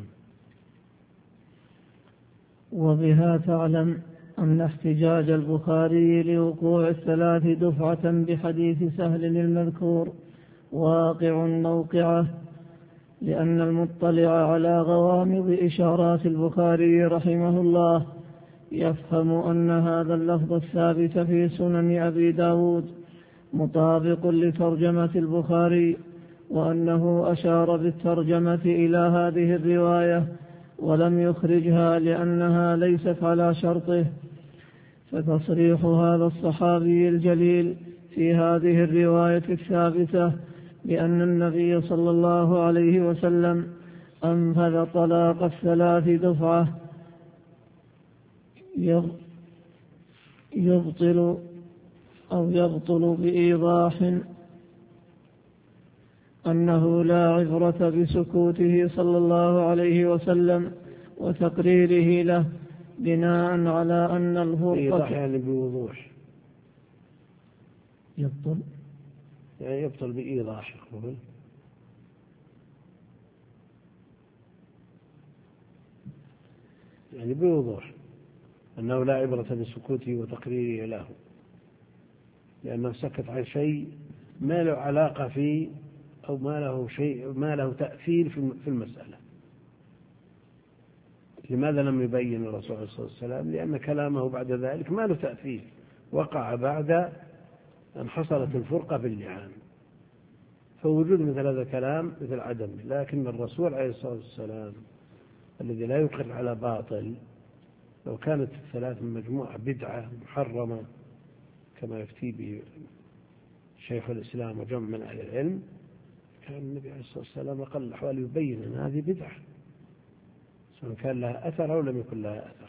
وبها تعلم أن احتجاج البخاري لوقوع الثلاث دفعة بحديث سهل المذكور واقع موقعه، لأن المطلع على غوامض إشارات البخاري رحمه الله يفهم أن هذا اللفظ الثابت في سنن أبي داود مطابق لترجمة البخاري، وأنه أشار بالترجمة إلى هذه الرواية ولم يخرجها لأنها ليست على شرطه. فتصريح هذا الصحابي الجليل في هذه الرواية الثابتة بأن النبي صلى الله عليه وسلم أنفذ طلاق الثلاث دفعة يبطل أو يبطل بإيضاح أنه لا عبرة بسكوته صلى الله عليه وسلم وتقريره له بناء على أن الفرقة يعني بوضوح يبطل يعني يبطل بإيضاح يقول يعني بوضوح أنه لا عبرة بسكوته وتقريره له لأنه سكت عن شيء ما له علاقة فيه أو ما له شيء ما له تأثير في المسألة. لماذا لم يبين الرسول عليه الصلاة والسلام؟ لأن كلامه بعد ذلك ما له تأثير، وقع بعد أن حصلت الفرقة باللعان، فوجود مثل هذا الكلام مثل عدم. لكن الرسول عليه الصلاة والسلام الذي لا يقر على باطل، لو كانت الثلاث مجموعة بدعة محرمة كما يفتي به شيخ الإسلام وجمع من أهل العلم، كان النبي عليه الصلاة والسلام أقل الأحوال يبين أن هذه بدعة سواء كان لها أثر أو لم يكن لها أثر.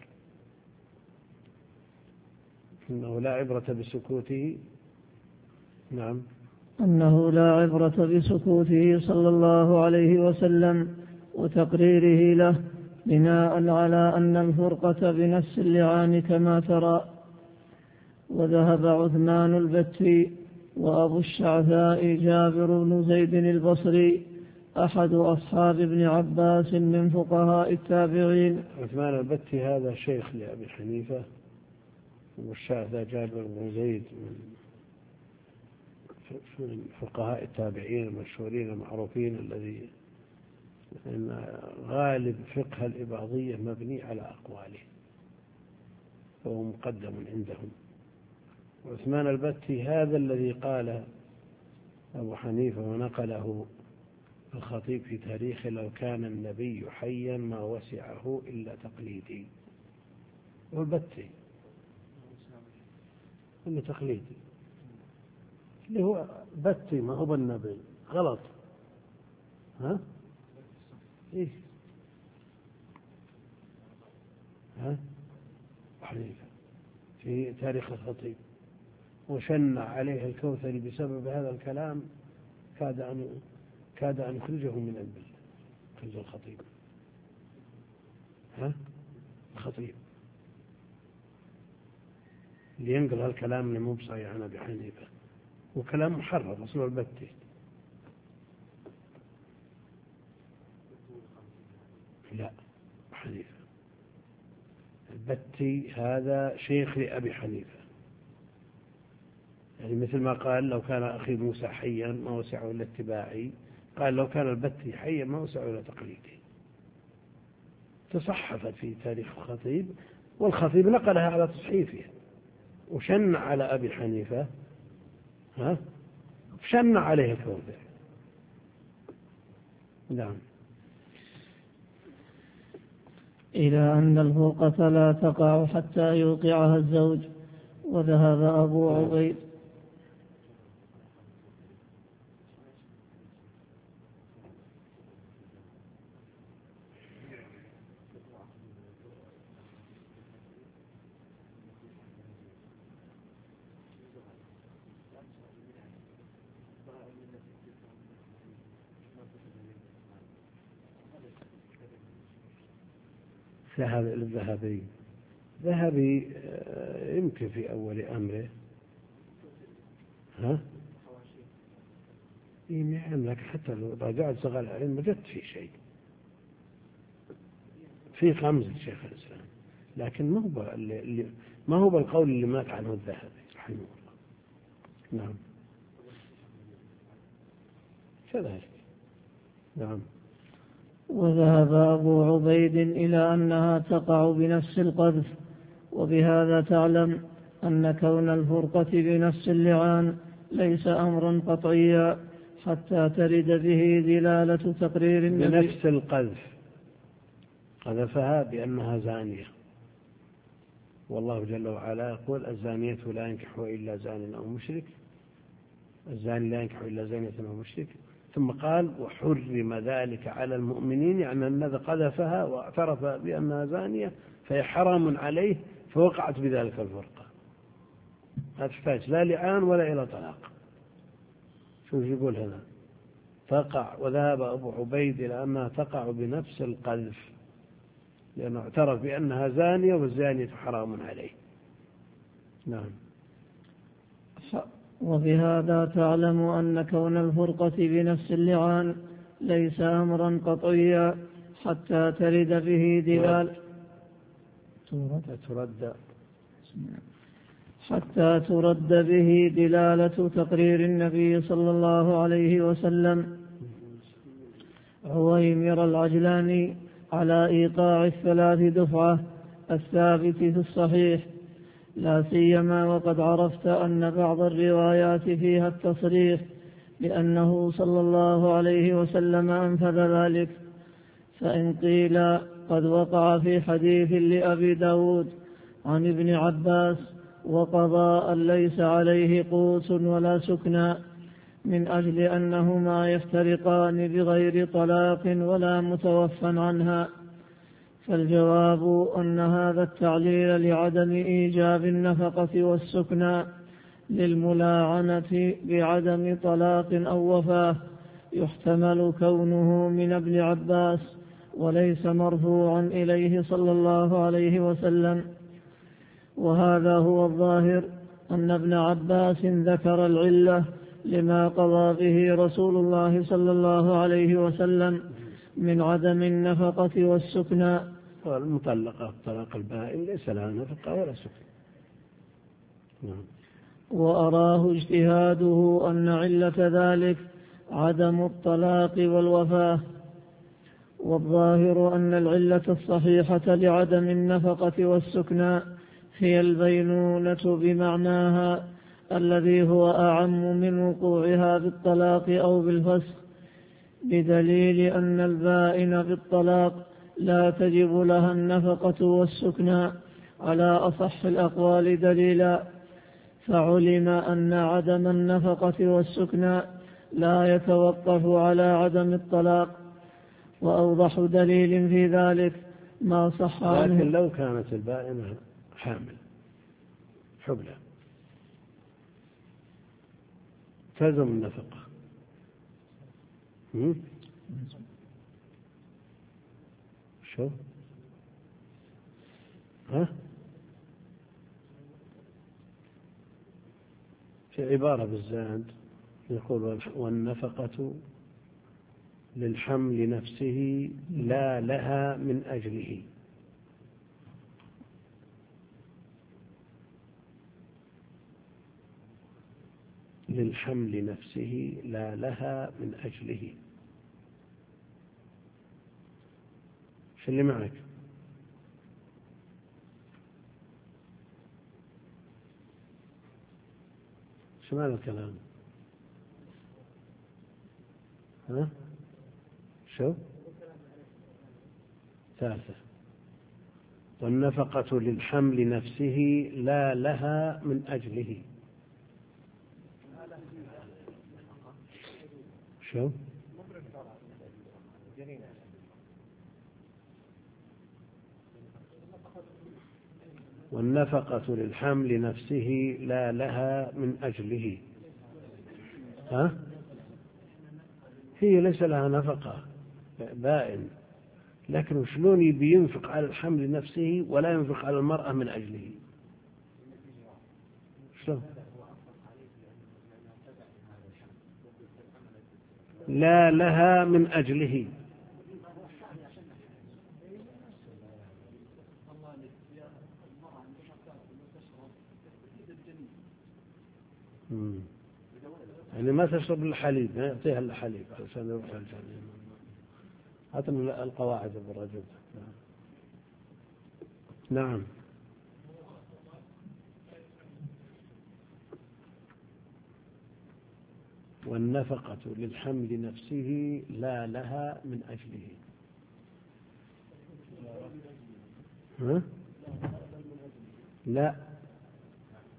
إنه لا عبرة بسكوته. نعم، أنه لا عبرة بسكوته صلى الله عليه وسلم وتقريره له بناء على أن الفرقة بنفس اللعان كما ترى. وذهب عثمان البتي وأبو الشعثاء جابر بن زيد البصري أحد أصحاب ابن عباس من فقهاء التابعين. عثمان البتي هذا شيخ لأبي حنيفة، والشعثاء جابر بن زيد من فقهاء التابعين المشهورين المعروفين الذي إن غالب فقه الإباضية مبني على أقواله فهو مقدم عندهم. عثمان البتي هذا الذي قال أبو حنيفة ونقله الخطيب في تاريخه: لو كان النبي حيا ما وسعه إلا تقليدي. والبتي إنه تقليدي اللي هو بتي ما هو بالنبي غلط. ها إيه ها حنيفة في تاريخ الخطيب، وشنع عليه الكوثري بسبب هذا الكلام، كاد أن كاد أن يخرجه من البلد. خرج الخطيب ها الخطيب اللي ينقل هالكلام اللي مو بصحيح عن أبي حنيفة، وكلام محرر أصله البتي. لا حنيفة البتي هذا شيخ لأبي حنيفة، يعني مثل ما قال لو كان أخي موسى حيا ما وسعه إلا اتباعي، قال لو كان البتي حيا ما وسعه إلا تقليدي. تصحفت في تاريخ الخطيب، والخطيب نقلها على تصحيفه وشنع على أبي حنيفة، ها شنع عليه الكوثر. نعم. إلى أن الفرقة لا تقع حتى يوقعها الزوج. وذهب أبو عبيد الذهبي ذهبي يمكن في أول أمره ها يملك حتى لو راجعت صغار العلم ما جدت في شيء في خمس الشيخ الإسلام، لكن ما هو اللي ما هو بالقول اللي مات عنه الذهبي رحمه الله. نعم كذلك. نعم. وذهب أبو عبيد إلى أنها تقع بنفس القذف، وبهذا تعلم أن كون الفرقة بنفس اللعان ليس أمرا قطعيا حتى ترد به دلالة تقرير النبي بنفس القذف. قذفها بأنها زانية، والله جل وعلا يقول: الزانية لا ينكح إلا زان أو مشرك، الزاني لا ينكح إلا زانية أو مشرك، ثم قال وحرم ذلك على المؤمنين، يعني أن قذفها واعترف بأنها زانية فهي حرام عليه، فوقعت بذلك الفرقة. لا تحتاج لا لعان ولا إلى طلاق. شوف يقول هنا تقع، وذهب أبو عبيد إلى أنها تقع بنفس القذف، لأنه اعترف بأنها زانية والزانية حرام عليه. نعم. وبهذا تعلم أن كون الفرقة بنفس اللعان ليس أمرا قطعيا حتى ترد به دلالة ترد حتى ترد به دلالة تقرير النبي صلى الله عليه وسلم عويمر العجلاني على إيقاع الثلاث دفعة الثابت في الصحيح، لا سيما وقد عرفت أن بعض الروايات فيها التصريح بأنه صلى الله عليه وسلم أنفذ ذلك. فإن قيل قد وقع في حديث لأبي داود عن ابن عباس وقضى أن ليس عليه قوس ولا سكنى من أجل أنهما يفترقان بغير طلاق ولا متوفى عنها، فالجواب أن هذا التعليل لعدم إيجاب النفقة والسكنى للملاعنة بعدم طلاق أو وفاة يحتمل كونه من ابن عباس وليس مرفوعا إليه صلى الله عليه وسلم. وهذا هو الظاهر أن ابن عباس ذكر العلة لما قضى به رسول الله صلى الله عليه وسلم من عدم النفقة والسكنى. والمطلقة الطلاق البائن ليس لها نفقة ولا سكنى. وأراه اجتهاده أن علة ذلك عدم الطلاق والوفاة، والظاهر أن العلة الصحيحة لعدم النفقة والسكنى هي البينونة بمعناها الذي هو أعم من وقوعها بالطلاق أو بالفسخ، بدليل أن البائن بالطلاق لا تجب لها النفقة والسكنى على أصح الأقوال دليلا، فعلم أن عدم النفقة والسكنى لا يتوقف على عدم الطلاق. وأوضح دليل في ذلك ما صح عنه. لكن لو كانت البائنة حامل حبلى تلزم النفقة. شو ها في عبارة بالزاد يقول والنفقة للحمل نفسه لا لها من أجله. للحمل نفسه لا لها من أجله. شو اللي معك؟ شو معنى الكلام؟ ها؟ شو؟ ثالثة والنفقة للحمل نفسه لا لها من أجله. شو؟ والنفقة للحمل نفسه لا لها من أجله. ها؟ هي ليس لها نفقة بائن، لكن شلون يبي ينفق على الحمل نفسه ولا ينفق على المرأة من أجله؟ شلون؟ لا لها من أجله. يعني ما تشرب الحليب، ما يعطيها الحليب علشان يروح الجنة. أعطنا القواعد أبو الرجل. نعم. والنفقة للحمل نفسه لا لها من أجله. ها؟ لا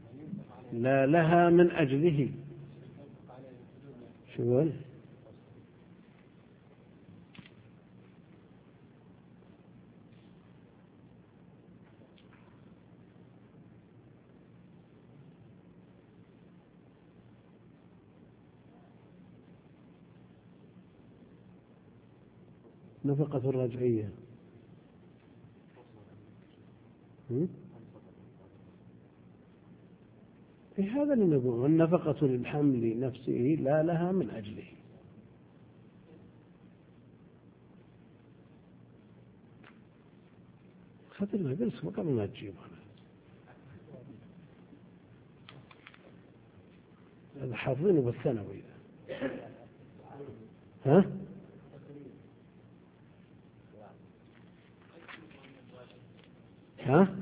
لا لها من أجله. شو؟ نفقة الرجعية في هذا اللي نقول النفقة للحمل نفسه لا لها من أجله. خطرنا قلت قبل ما تجيب هذا حاضرينه بالثانوي. ها ها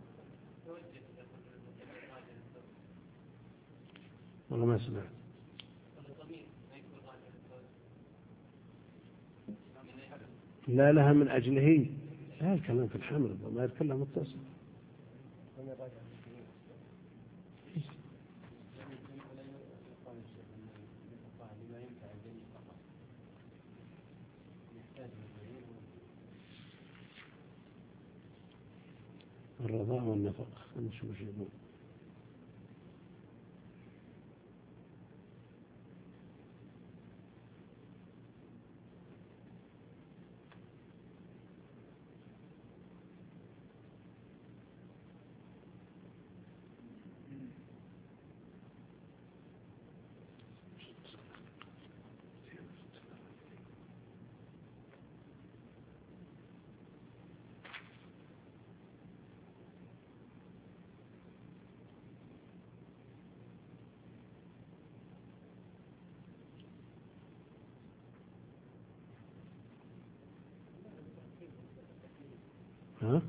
والله ما سمعت. لا لها من أجله لا الكلام في الحمل ما يتكلم متصل. الرضاع والنفقة نشوف ايش يقول. ها؟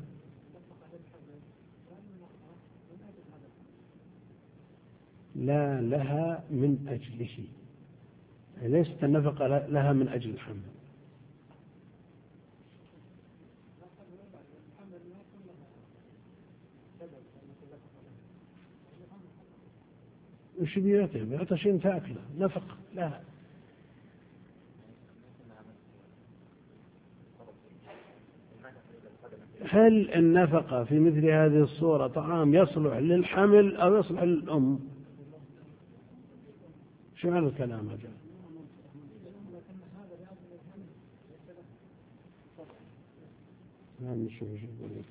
لا لها من أجله ليست النفقة لها من أجل الحمل. وش بيعطي بيعطي شيء تأكله نفقة لها. هل النفقة في مثل هذه الصورة طعام يصلح للحمل أو يصلح للأم؟ شو معنى الكلام هذا؟ نعم نشوف شو يقول.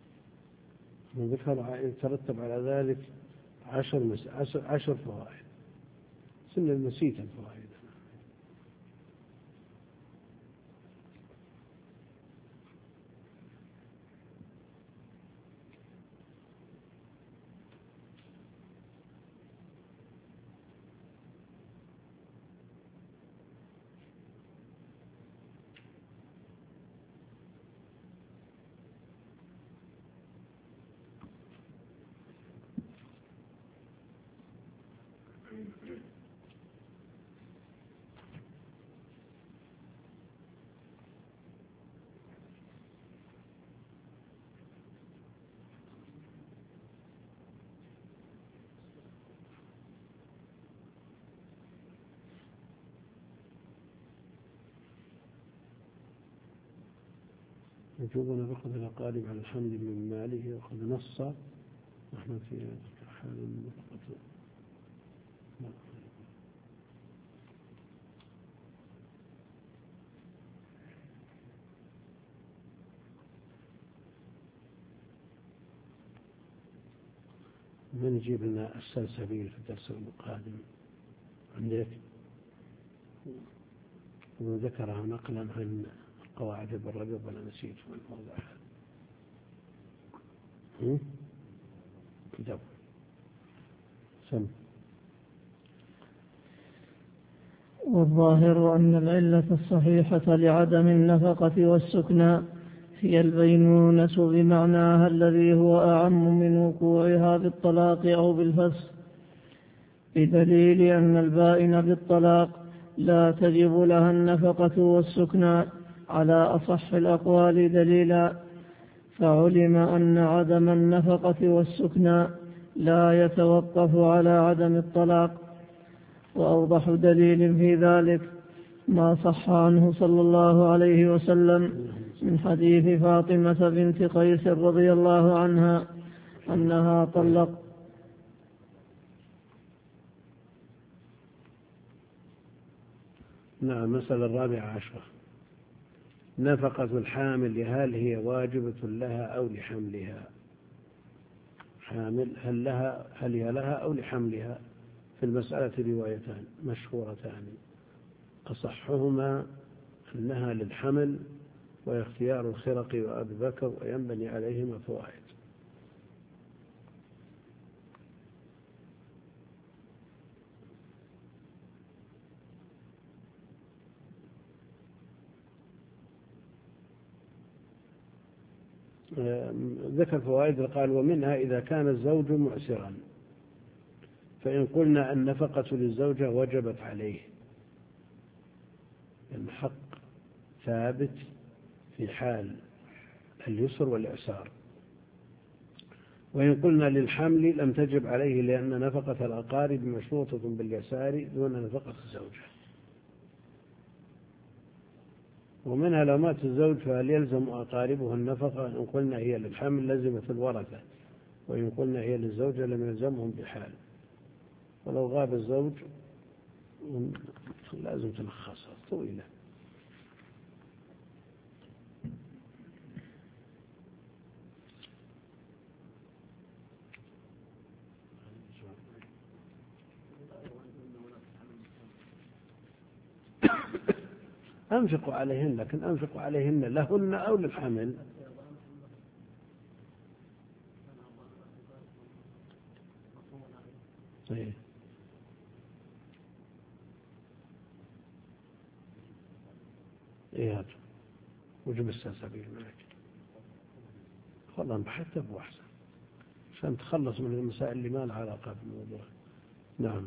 ذكر يترتب على ذلك عشر مس... عشر, عشر فوائد. سنة نسيت الفوائد. يجوز أن يأخذ الأقارب على الحمل من ماله وأخذ نصا نحن في حال النفقة. من يجيب لنا السلسبيل في الدرس القادم عندك وذكرها نقلا عن قواعد بالرجب ولا نسيت من الموضوع هذا. كتاب سم. والظاهر أن العلة الصحيحة لعدم النفقة والسكنى هي البينونة بمعناها الذي هو أعم من وقوعها بالطلاق أو بالفسخ، بدليل أن البائن بالطلاق لا تجب لها النفقة والسكنى على أصح الأقوال دليلا، فعلم أن عدم النفقة والسكنى لا يتوقف على عدم الطلاق. وأوضح دليل في ذلك ما صح عنه صلى الله عليه وسلم من حديث فاطمة بنت قيس رضي الله عنها أنها طلق نعم. المسألة الرابعة عشرة نفقة الحامل هل هي واجبة لها أو لحملها؟ حامل هل لها هل هي لها أو لحملها؟ في المسألة روايتان مشهورتان، أصحهما أنها للحمل، واختيار الخرقي وأبي بكر، وينبني عليهما فوائد. ذكر فوائد قال: ومنها إذا كان الزوج معسرا، فإن قلنا النفقة للزوجة وجبت عليه، الحق ثابت في حال اليسر والإعسار. وإن قلنا للحمل لم تجب عليه، لأن نفقة الأقارب مشروطة باليسار دون نفقة الزوجة. ومنها لو مات الزوج فهل يلزم أقاربه النفقة؟ إن قلنا هي للحمل لزمت الورثة، وإن قلنا هي للزوجة لم يلزمهم بحال. ولو غاب الزوج لازم تلخصها طويلة. أنفقوا عليهن، لكن أنفقوا عليهن لهن أو للحمل؟ إيه إيه هذا وجب السلسبيل معك، والله بحثت أبو أحسن عشان تخلص من المسائل اللي ما لها علاقة بالموضوع. نعم.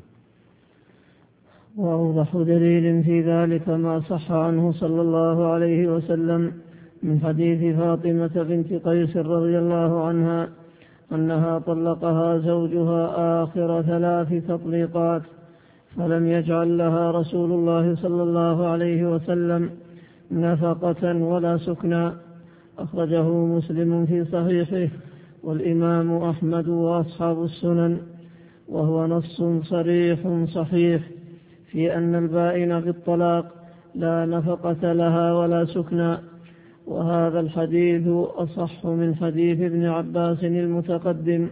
وأوضح دليل في ذلك ما صح عنه صلى الله عليه وسلم من حديث فاطمة بنت قيس رضي الله عنها أنها طلقها زوجها آخر ثلاث تطليقات، فلم يجعل لها رسول الله صلى الله عليه وسلم نفقة ولا سكنا. أخرجه مسلم في صحيحه والإمام أحمد وأصحاب السنن، وهو نص صريح صحيح في أن البائن بالطلاق لا نفقة لها ولا سكنا. وهذا الحديث أصح من حديث ابن عباس المتقدم.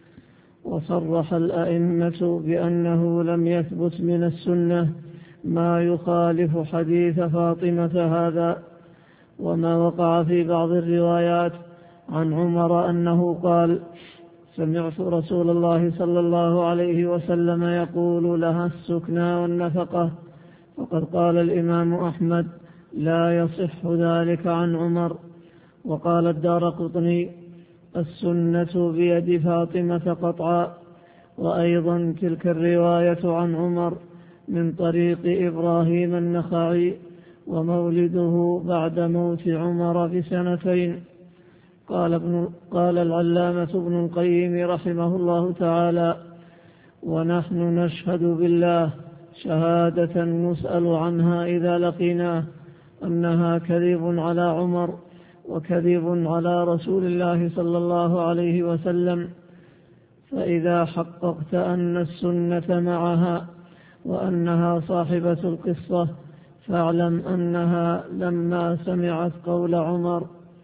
وصرح الأئمة بأنه لم يثبت من السنة ما يخالف حديث فاطمة هذا. وما وقع في بعض الروايات عن عمر أنه قال: سمعت رسول الله صلى الله عليه وسلم يقول لها السكنى والنفقة. وقد قال الإمام أحمد: لا يصح ذلك عن عمر. وقال الدارقطني: السنة بيد فاطمة قطعا. وأيضا تلك الرواية عن عمر من طريق إبراهيم النخعي، ومولده بعد موت عمر بسنتين. قال, ابن قال العلامة ابن القيم رحمه الله تعالى: ونحن نشهد بالله شهادة نسأل عنها إذا لقيناه أنها كذب على عمر وكذب على رسول الله صلى الله عليه وسلم. فإذا حققت أن السنة معها وأنها صاحبة القصة، فاعلم أنها لما سمعت قول عمر: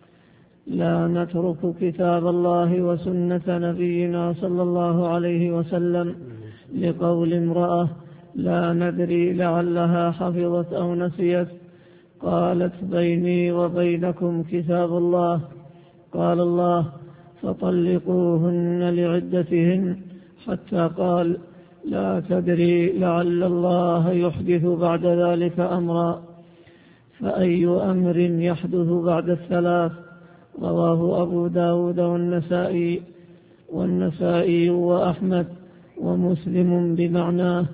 لا نترك كتاب الله وسنة نبينا صلى الله عليه وسلم، لقول امرأة لا ندري لعلها حفظت أو نسيت، قالت: بيني وبينكم كتاب الله. قال الله: فطلقوهن لعدتهن، حتى قال: لا تدري لعل الله يحدث بعد ذلك أمرا. فأي أمر يحدث بعد الثلاث؟ رواه أبو داود والنسائي والنسائي وأحمد ومسلم بمعناه.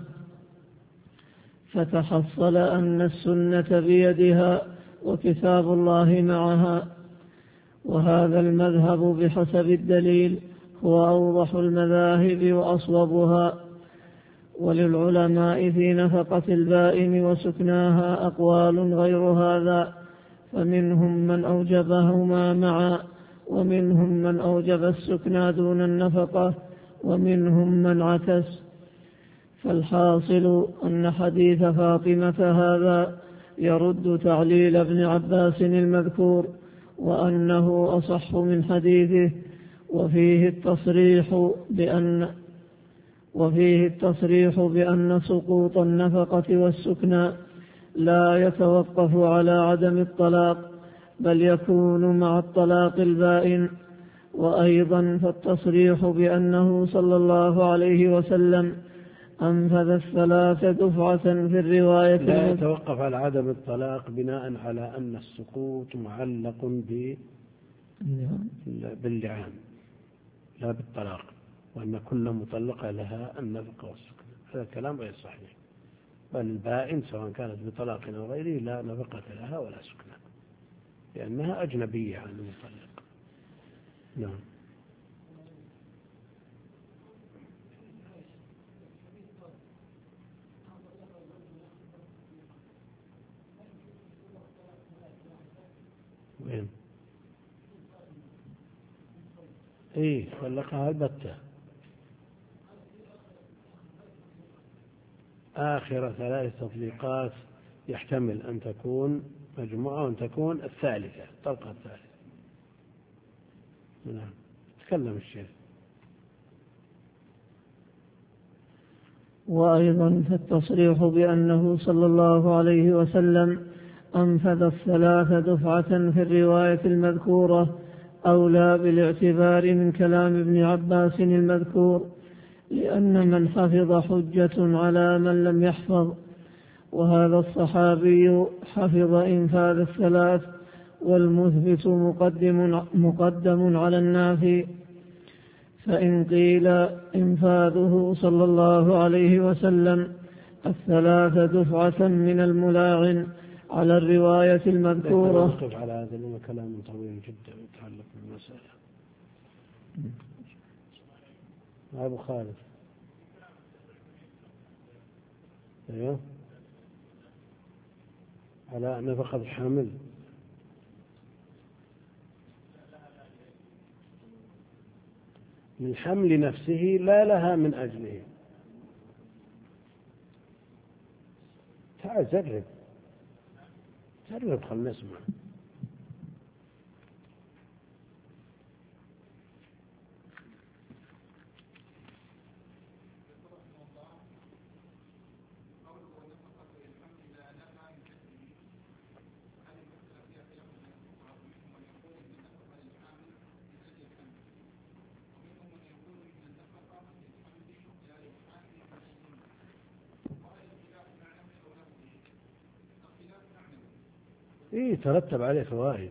فتحصل أن السنة بيدها وكتاب الله معها. وهذا المذهب بحسب الدليل هو أوضح المذاهب وأصوبها. وللعلماء في نفقة البائن وسكناها أقوال غير هذا، فمنهم من أوجبهما معا، ومنهم من أوجب السكنى دون النفقة، ومنهم من عكس. فالحاصل أن حديث فاطمة هذا يرد تعليل ابن عباس المذكور وأنه أصح من حديثه، وفيه التصريح بأن وفيه التصريح بأن سقوط النفقة والسكنى لا يتوقف على عدم الطلاق، بل يكون مع الطلاق البائن. وأيضا فالتصريح بأنه صلى الله عليه وسلم أنفذ الثلاث دفعة في الرواية لا يتوقف على عدم الطلاق بناء على أن السقوط معلق باللعان لا بالطلاق، وأن كل مطلقة لها النفقة والسكن. هذا الكلام غير صحيح، بل البائن سواء كانت بطلاق أو غيره لا نفقة لها ولا سكن، لأنها أجنبية عن المطلق. نعم. وين؟ إيه طلقها البتة آخر ثلاث تطليقات، يحتمل أن تكون مجموعة وأن تكون الثالثة، الطلقة الثالثة. نعم. تكلم الشيخ. وأيضا فالتصريح بأنه صلى الله عليه وسلم أنفذ الثلاث دفعة في الرواية المذكورة أولى بالاعتبار من كلام ابن عباس المذكور، لأن من حفظ حجة على من لم يحفظ، وهذا الصحابي حفظ إنفاذ الثلاث، والمثبت مقدم, مقدم على النافي. فإن قيل إنفاذه صلى الله عليه وسلم الثلاث دفعة من الملاعن على الرواية المذكورة. نقف على هذا لأنه كلام طويل جدا يتعلق بالمسألة. أبو خالد. أيوه. على نفقة الحامل. من حمل نفسه لا لها من أجله. تعال جرب جرب خلنا نسمع. إيه ترتب عليه فوائد.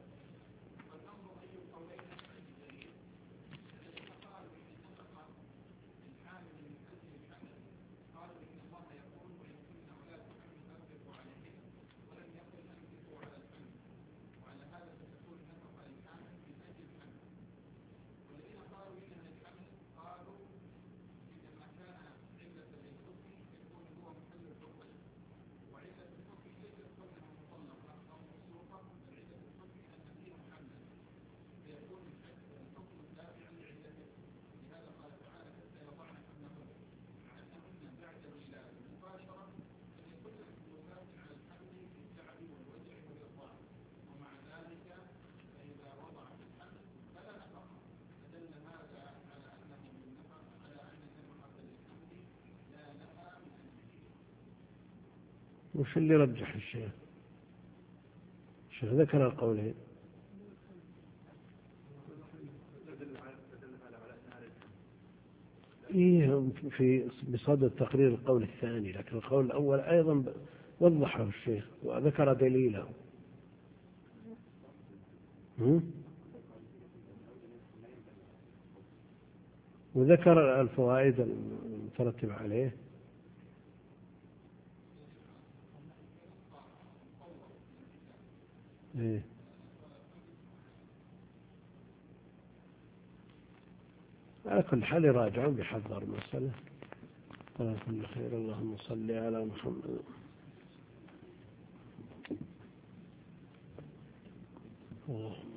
وش اللي رجح الشيخ؟ الشيخ ذكر القولين. إيه في بصدد تقرير القول الثاني، لكن القول الأول أيضا وضحه الشيخ وذكر دليله. وذكر الفوائد المترتبة عليه. إيه. على كل حال يراجعون بحذر المسألة. على كل خير. اللهم صل على محمد.